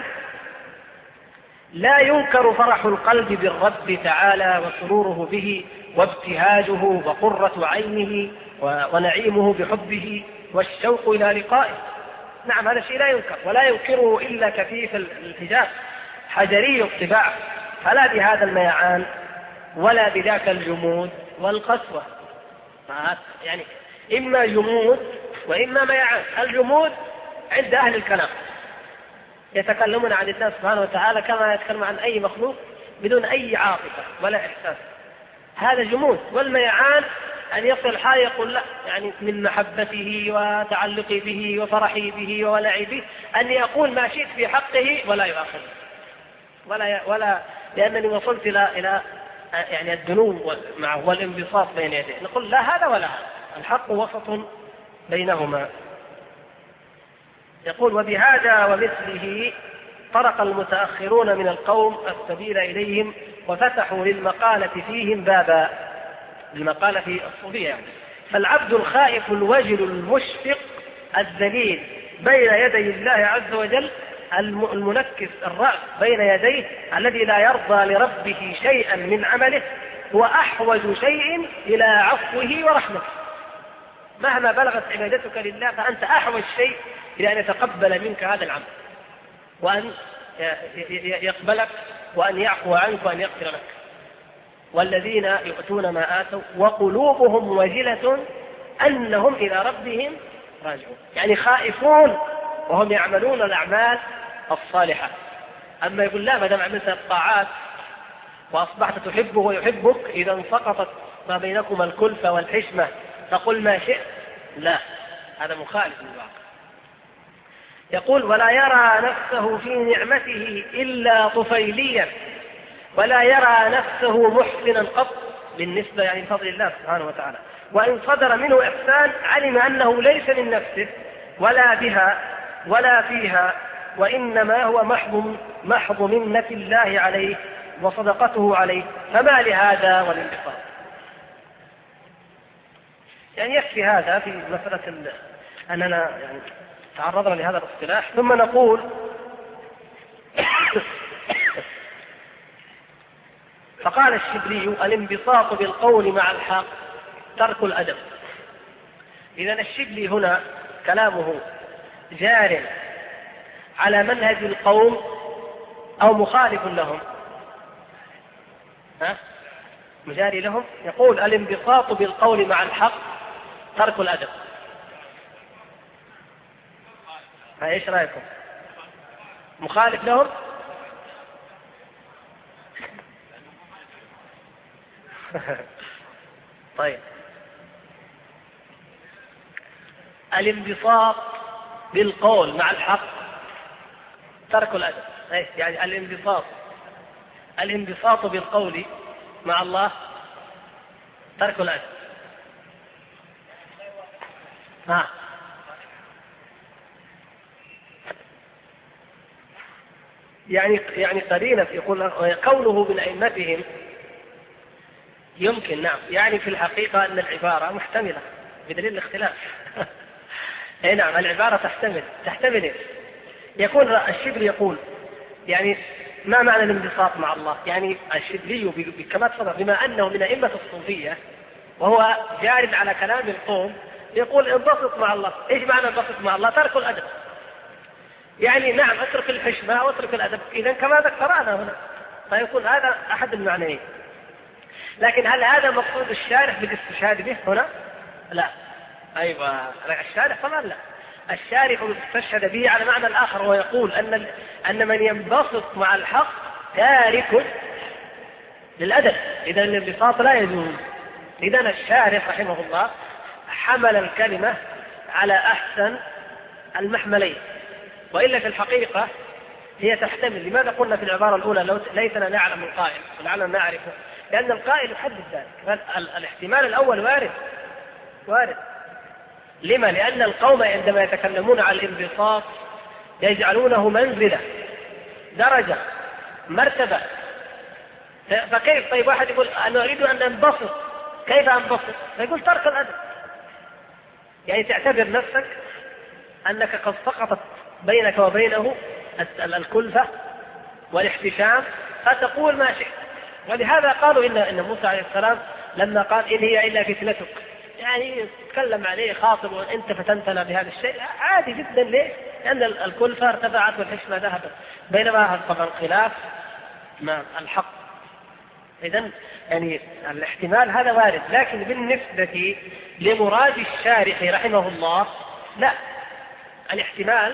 لا ينكر فرح القلب بالرب تعالى وسروره به وابتهاجه وقرة عينه ونعيمه بحبه والشوق إلى لقائه. نعم هذا الشيء لا ينكر، ولا ينكره إلا كفيف الحجاب حجري الطباع، فلا بهذا الميعان ولا بذاك الجمود والقسوة. يعني إما جمود وإما ميعان. الجمود عند أهل الكلام يتكلمون عن الله سبحانه وتعالى كما يتكلم عن أي مخلوق بدون أي عاطفة ولا إحساس، هذا جمود. والميعان أن يصل حال يقول لا، يعني من محبته وتعلقي به وفرحي به وولعي به أن يقول ما شئت في حقه ولا يؤاخذ ولا لأنني وصلت إلى يعني الدنو معه والانبساط بين يديه. نقول لا هذا ولا هذا، الحق وسط بينهما. يقول وبهذا ومثله طرق المتأخرون من القوم السبيل إليهم وفتحوا للمقالة فيهم بابا، المقالة في الصوفية يعني. فالعبد الخائف الوجل المشفق الذليل بين يدي الله عز وجل، المنكس الرأس بين يديه، الذي لا يرضى لربه شيئا من عمله، هو أحوج شيء إلى عفوه ورحمته. مهما بلغت عبادتك لله فأنت أحوج شيء إلى أن يتقبل منك هذا العمل وأن يقبلك وأن يعفو عنك وأن يغفر لك. والذين يؤتون ما آتوا وقلوبهم وجلة أنهم إلى ربهم راجعون، يعني خائفون وهم يعملون الأعمال الصالحة. أما يقول لا، ما دام عملت الطاعات وأصبحت تحبه ويحبك إذا سقطت ما بينكما الكلفة والحشمة فقل ما شئت، لا، هذا مخالف للواقع. يقول ولا يرى نفسه في نعمته إلا طفيليا، ولا يرى نفسه محسنا قط بالنسبة يعني لفضل الله سبحانه وتعالى، وإن صدر منه إحسان علم أنه ليس من نفسه ولا بها ولا فيها، وإنما هو محض منة الله عليه وصدقته عليه، فما لهذا والانبساط. يعني يكفي هذا في مسألة أننا يعني تعرضنا لهذا الاصطلاح. ثم نقول فقال الشبلي الانبساط بالقول مع الحق ترك الأدب. إذن الشبلي هنا كلامه جار على منهج القوم أو مخالف لهم؟ مجاري لهم. يقول الانبساط بالقول مع الحق ترك الأدب. ايش رأيكم؟ مخالف لهم؟ طيب، الانبساط بالقول مع الحق ترك الأدب. يعني الانبساط بالقول مع الله ترك الأدب. يعني قرينة يقول قوله من أئمتهم يمكن، نعم، يعني في الحقيقة أن العبارة محتملة بدليل الاختلاف. اي نعم، العبارة تحتمل. يكون الشبلي يقول يعني ما معنى الانبساط مع الله؟ يعني الشبلي كما تفضل بما أنه من أئمة الصوفية وهو جار على كلام القوم يقول انبسط مع الله. ايش معنى انبسط مع الله؟ ترك الأدب. يعني نعم، اترك الحشمة واترك الأدب. إذن كما ذكرنا هنا فيكون هذا أحد المعنيين. لكن هل هذا مقصود الشارح بالاستشهاد به هنا؟ لا. أيوة، الشارح طبعا لا. الشارح استشهد به على معنى الآخر، ويقول أن من ينبسط مع الحق تارك للأدب. إذن الانبساط لا يجوز. إذن الشارح رحمه الله حمل الكلمة على أحسن المحملين، وإلا في الحقيقة هي تحتمل. لماذا قلنا في العبارة الأولى ليتنا نعلم القائل ولعلنا نعرفه؟ لأن القائل يحدد ذلك. الاحتمال الأول وارد. لما؟ لأن القوم عندما يتكلمون عن الانبساط يجعلونه منزلة، درجة، مرتبة. فكيف طيب واحد يقول أنا أريد أن أنبسط، كيف أنبسط؟ فيقول ترك الأدب. يعني تعتبر نفسك أنك قد سقطت بينك وبينه الكلفة والاحتشام فتقول ما شئت. ولهذا قالوا إن موسى عليه السلام لما قال إن هي إلا فتنتك، يعني تكلم عليه خاطب وأنت فتنتنا بهذا الشيء، عادي جدا. ليه؟ لأن الكلفة ارتفعت والحشمة ذهبت، بينما طبعا خلاف ما الحق. إذن يعني الاحتمال هذا وارد، لكن بالنسبة لمراد الشارح رحمه الله لا، الاحتمال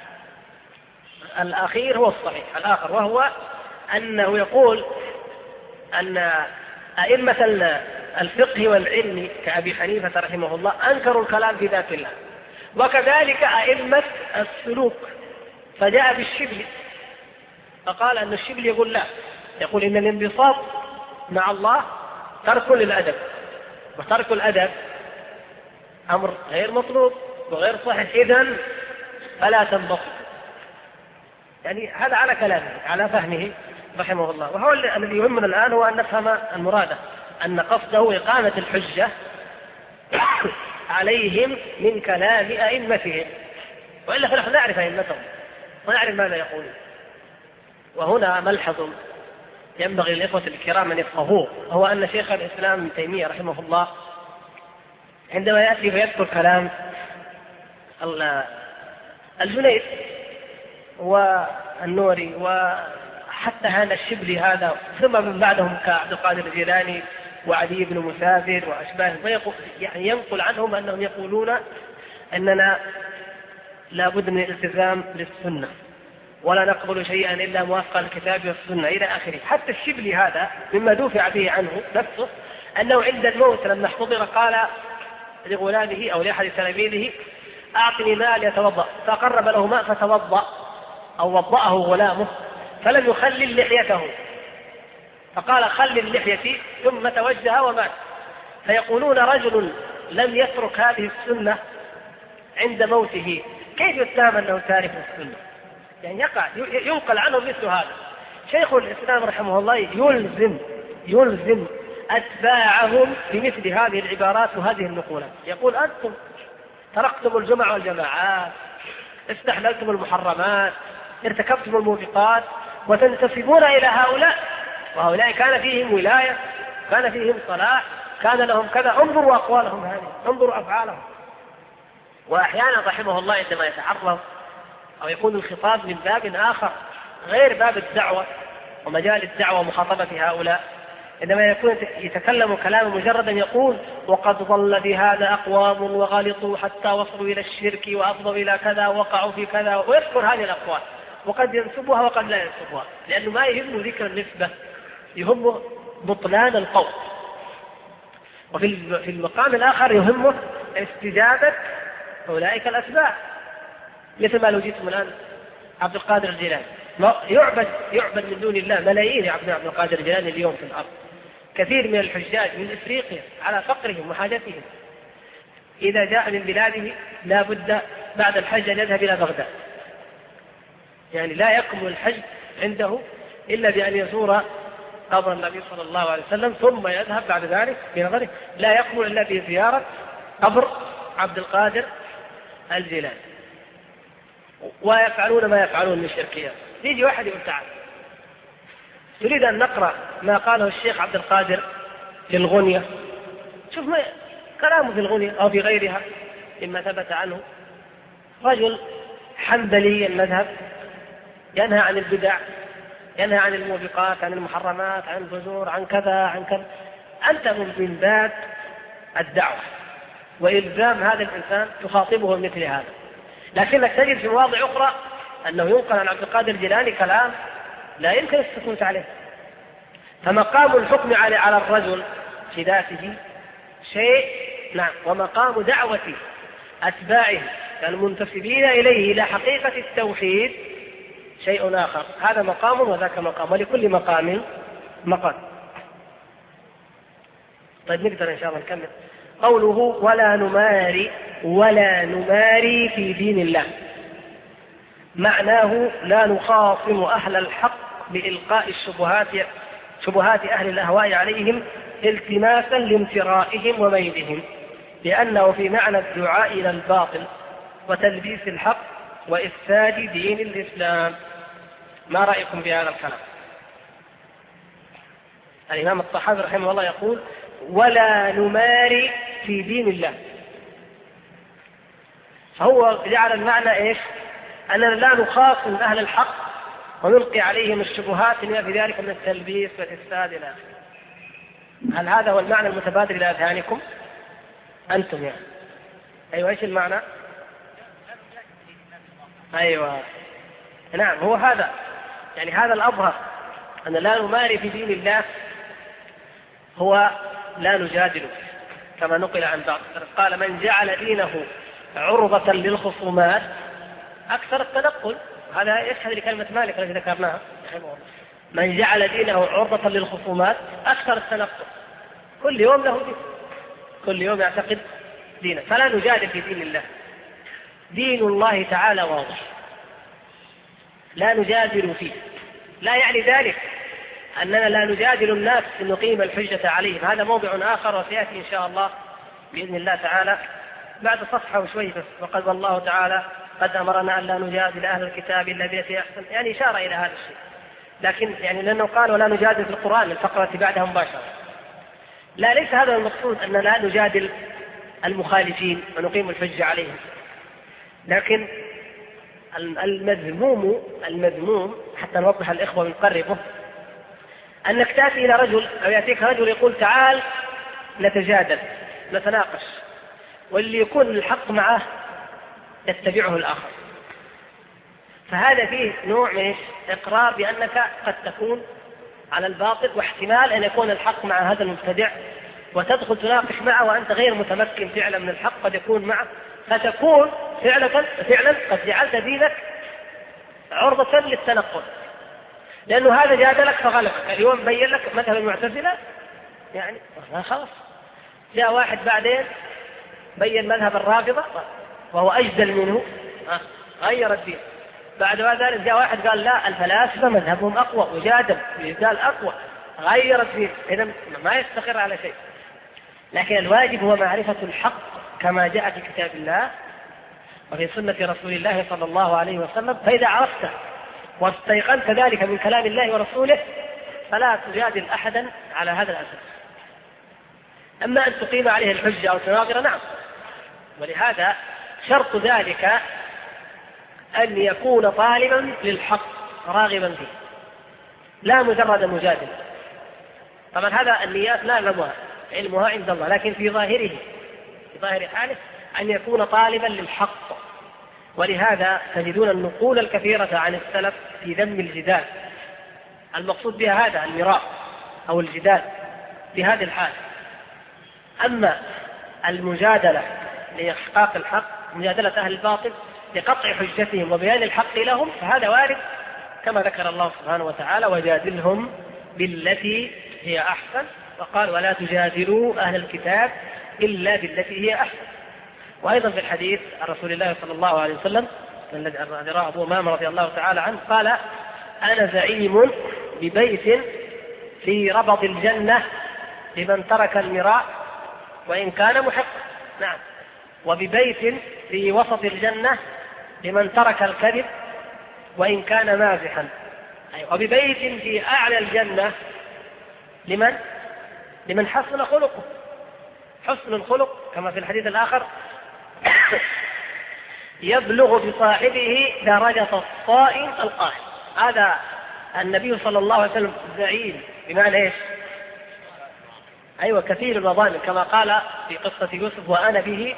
الأخير هو الصحيح الآخر، وهو أنه يقول أن أئمة الفقه والعلم كأبي حنيفة رحمه الله أنكروا الكلام في ذات الله، وكذلك أئمة السلوك. فجاء بالشبلي فقال أن الشبلي يقول لا، يقول إن الانبساط مع الله ترك للأدب، وترك الأدب أمر غير مطلوب وغير صحيح، إذن فلا تنبسط. يعني هذا على كلامه على فهمه رحمه الله. وهو الذي يهمنا الآن هو أن نفهم المراد، أن قصده إقامة الحجة عليهم من كلام أئمتهم، وإلا فنحن نعرف أئمتهم ونعرف ماذا يقولون. وهنا ملحظ ينبغي للإخوة الكرام أن يفقهوه، هو أن شيخ الإسلام ابن تيمية رحمه الله عندما يأتي ويذكر كلام الجنيد والنوري وحتى هذا الشبلي هذا، ثم من بعدهم كعبد القادر الجيلاني وعلي بن مسافر وأشباههم، يعني ينقل عنهم أنهم يقولون أننا لا بد من الالتزام للسنة ولا نقبل شيئا إلا موافقا للكتاب والسنة إلى آخره. حتى الشبلي هذا مما دفع به عنه نفسه أنه عند الموت لما احتضر قال لغلامه أو لأحد تلاميذه أعطني ماء ليتوضأ، فقرب له ماء فتوضأ أو وضأه غلامه فلم يخلل لحيته، فقال خلل لحيتي ثم توجه ومات. فيقولون رجل لم يترك هذه السنة عند موته كيف يتهم أنه تارك السنة؟ يعني ينقل عنه مثل هذا. شيخ الإسلام رحمه الله يلزم أتباعهم بمثل هذه العبارات وهذه النقولات. يقول أنتم تركتم الجمع والجماعات، استحللتم المحرمات، ارتكبتم الموبقات، وتنتسبون إلى هؤلاء، وهؤلاء كان فيهم ولاية، كان فيهم صلاح، كان لهم كذا. انظروا أقوالهم هذه، انظروا أفعالهم. وأحيانا رحمه الله عندما يتعرض أو يكون الخطاب من باب آخر غير باب الدعوة ومجال الدعوة ومخاطبة هؤلاء، عندما يكون يتكلم كلاما مجردا يقول وقد ضل بهذا أقوام وغلطوا حتى وصلوا إلى الشرك وأفضوا إلى كذا وقعوا في كذا، ويذكر هذه الأقوال وقد ينسبها وقد لا ينسبها، لأنه ما يهمه ذكر النسبة، يهمه بطلان القول. وفي المقام الآخر يهمه استجابة أولئك الأتباع، مثل ما لو جئتم الآن عبد القادر الجيلاني يعبد من دون الله ملايين عبد القادر الجيلاني اليوم في الأرض. كثير من الحجاج من إفريقيا على فقرهم وحاجتهم إذا جاء من بلاده لا بد بعد الحج أن يذهب إلى بغداد، يعني لا يكمل الحج عنده إلا بأن يزور قبر النبي صلى الله عليه وسلم ثم يذهب بعد ذلك بنظره، لا يكمل إلا بزيارة قبر عبد القادر الجيلاني. ويفعلون ما يفعلون من شركيات. يجي واحد يقول تعال تريد أن نقرأ ما قاله الشيخ عبد القادر في الغنية، شوف ما كلامه في الغنية أو في غيرها مما ثبت عنه. رجل حنبلي المذهب ينهى عن البدع، ينهى عن الموبقات، عن المحرمات، عن الفجور، عن كذا عن كذا. أنت من باب الدعوة وإلزام هذا الإنسان تخاطبه مثل هذا، لكنك تجد في مواضع أخرى أنه ينقل عن عبد القادر الجيلاني كلام لا يمكن السكوت عليه. فمقام الحكم على الرجل في ذاته شيء، نعم، ومقام دعوة أتباعه المنتسبين إليه إلى حقيقة التوحيد شيء آخر. هذا مقام وذاك مقام، ولكل مقام مقال. طيب نقدر إن شاء الله نكمل. قوله ولا نماري في دين الله، معناه لا نخاصم أهل الحق بإلقاء شبهات أهل الأهواء عليهم التماسا لامترائهم وميلهم، لأنه في معنى الدعاء إلى الباطل وتلبيس الحق وإفساد دين الإسلام. ما رأيكم بهذا الكلام؟ الإمام الطحاوي رحمه الله يقول ولا نماري في دين الله، فهو جعل المعنى إيش؟ أننا لا نخاصم أهل الحق ونلقي عليهم الشبهات لما في ذلك من التلبيس والإفساد إلى آخره. هل هذا هو المعنى المتبادل إلى أذهانكم أنتم يعني؟ أيوة، إيش المعنى؟ أيوة نعم، هو هذا، يعني هذا الأظهر أن لا نماري في دين الله هو لا نجادل، كما نقل عن بعض قال من جعل دينه عرضة للخصومات أكثر التنقل. هذا يشهد لكلمة مالك التي ذكرناها، من جعل دينه عرضة للخصومات أكثر التنقل، كل يوم له دين، كل يوم يعتقد دينه. فلا نجادل في دين الله، دين الله تعالى واضح لا نجادل فيه. لا يعني ذلك أننا لا نجادل الناس أن نقيم الحجة عليهم، هذا موضع آخر وسيأتي إن شاء الله بإذن الله تعالى بعد صفحة وشوي بس. وقال الله تعالى قد أمرنا أن لا نجادل أهل الكتاب إلا بالتي أحسن، يعني إشارة إلى هذا الشيء، لكن يعني لأنه قال ولا نجادل في القرآن الفقرة بعدها مباشرة. لا، ليس هذا المقصود أن لا نجادل المخالفين ونقيم الحجة عليهم، لكن المذموم حتى نوضح الإخوة ونقربه أنك تأتي إلى رجل أو يأتيك رجل يقول تعال نتجادل نتناقش، واللي يكون الحق معه يتبعه الآخر، فهذا فيه نوع من إقرار بأنك قد تكون على الباطل، واحتمال أن يكون الحق مع هذا المبتدع، وتدخل تناقش معه وأنت غير متمكن فعلا من الحق، قد يكون معه، فتكون فعلا قد جعلت دينك عرضة للتنقل، لأنه هذا جادلك فغلبك. اليوم بين لك مذهب المعتزلة، يعني خلاص جاء واحد بعدين بين مذهب الرافضة وهو أجدل منه، غير الدين. بعد ذلك جاء واحد قال لا، الفلاسفة مذهبهم أقوى، وجادل قال أقوى، غير الدين. إذا ما يستقر على شيء. لكن الواجب هو معرفة الحق كما جاء في كتاب الله وفي سنة رسول الله صلى الله عليه وسلم. فإذا عرفت واستيقنت ذلك من كلام الله ورسوله فلا تجادل أحدا على هذا الأساس. أما أن تقيم عليه الحجة أو تناظر، نعم، ولهذا شرط ذلك أن يكون طالبا للحق راغبا فيه، لا مجرد مجادل. طبعا هذا النيات لا نعلمها، علمها عند الله، لكن في ظاهره، في ظاهر حاله أن يكون طالبا للحق. ولهذا تجدون النقول الكثيرة عن السلف في ذم الجدال، المقصود بها هذا المراء أو الجدال في هذه الحال. أما المجادلة لإحقاق الحق، مجادلة أهل الباطل لقطع حجتهم وبيان الحق لهم، فهذا وارد كما ذكر الله سبحانه وتعالى: وجادلهم بالتي هي أحسن، وقال: ولا تجادلوا أهل الكتاب إلا بالتي هي أحسن. وأيضا في الحديث عن رسول الله صلى الله عليه وسلم الذي رواه أبو أمامة رضي الله تعالى عنه قال: أنا زعيم ببيت في ربض الجنة لمن ترك المراء وإن كان محقا. نعم، وببيت في وسط الجنة لمن ترك الكذب وإن كان مازحا. وببيت في أعلى الجنة لمن حسن خلقه. حسن الخلق كما في الحديث الآخر يبلغ بصاحبه درجة الصائم القائم. هذا النبي صلى الله عليه وسلم زعيم، بمعنى ايش؟ أيوة، كفيل وضامن، كما قال في قصة يوسف: وأنا به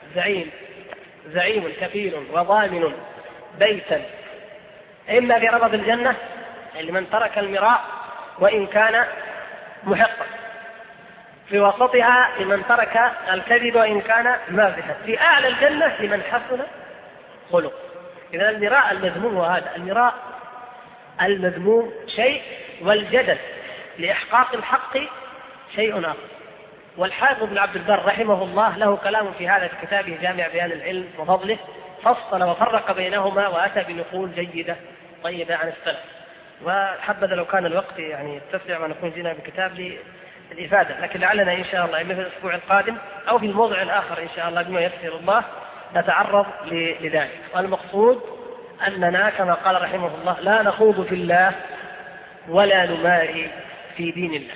زعيم كفيل وضامن بيتا إما في ربض الجنة لمن ترك المراء وإن كان محقا، في وسطها لمن ترك الكذب وإن كان مازحا، في أعلى الجنة لمن حسن خلق. إذا المراء المذموم، وهذا المراء المذموم شيء، والجدل لإحقاق الحق شيء آخر. والحافظ ابن عبد البر رحمه الله له كلام في هذا في كتابه جامع بيان العلم وفضله، فصل وفرق بينهما وأتى بنقول جيدة طيبة عن السلف. وحبذا لو كان الوقت يعني يتسع ونكون جينا بكتاب للإفادة، لكن لعلنا إن شاء الله إما في الأسبوع القادم أو في الموضع الآخر إن شاء الله بما يسر الله نتعرض لذلك. والمقصود أننا كما قال رحمه الله: لا نخوض في الله ولا نماري في دين الله.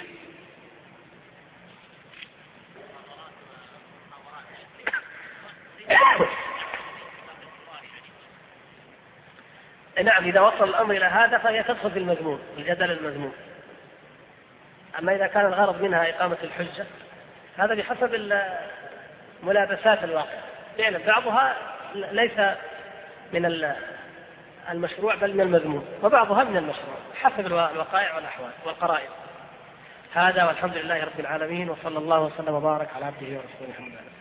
نعم، إذا وصل الأمر إلى هذا فهي تدخل في المذموم، الجدل المذموم. أما إذا كان الغرض منها إقامة الحجة هذا بحسب ملابسات الواقع. فعلا بعضها ليس من المشروع بل من المذموم، وبعضها من المشروع حسب الوقائع والأحوال والقرائن. هذا والحمد لله رب العالمين، وصلى الله وسلم وبارك على عبده ورسوله محمد.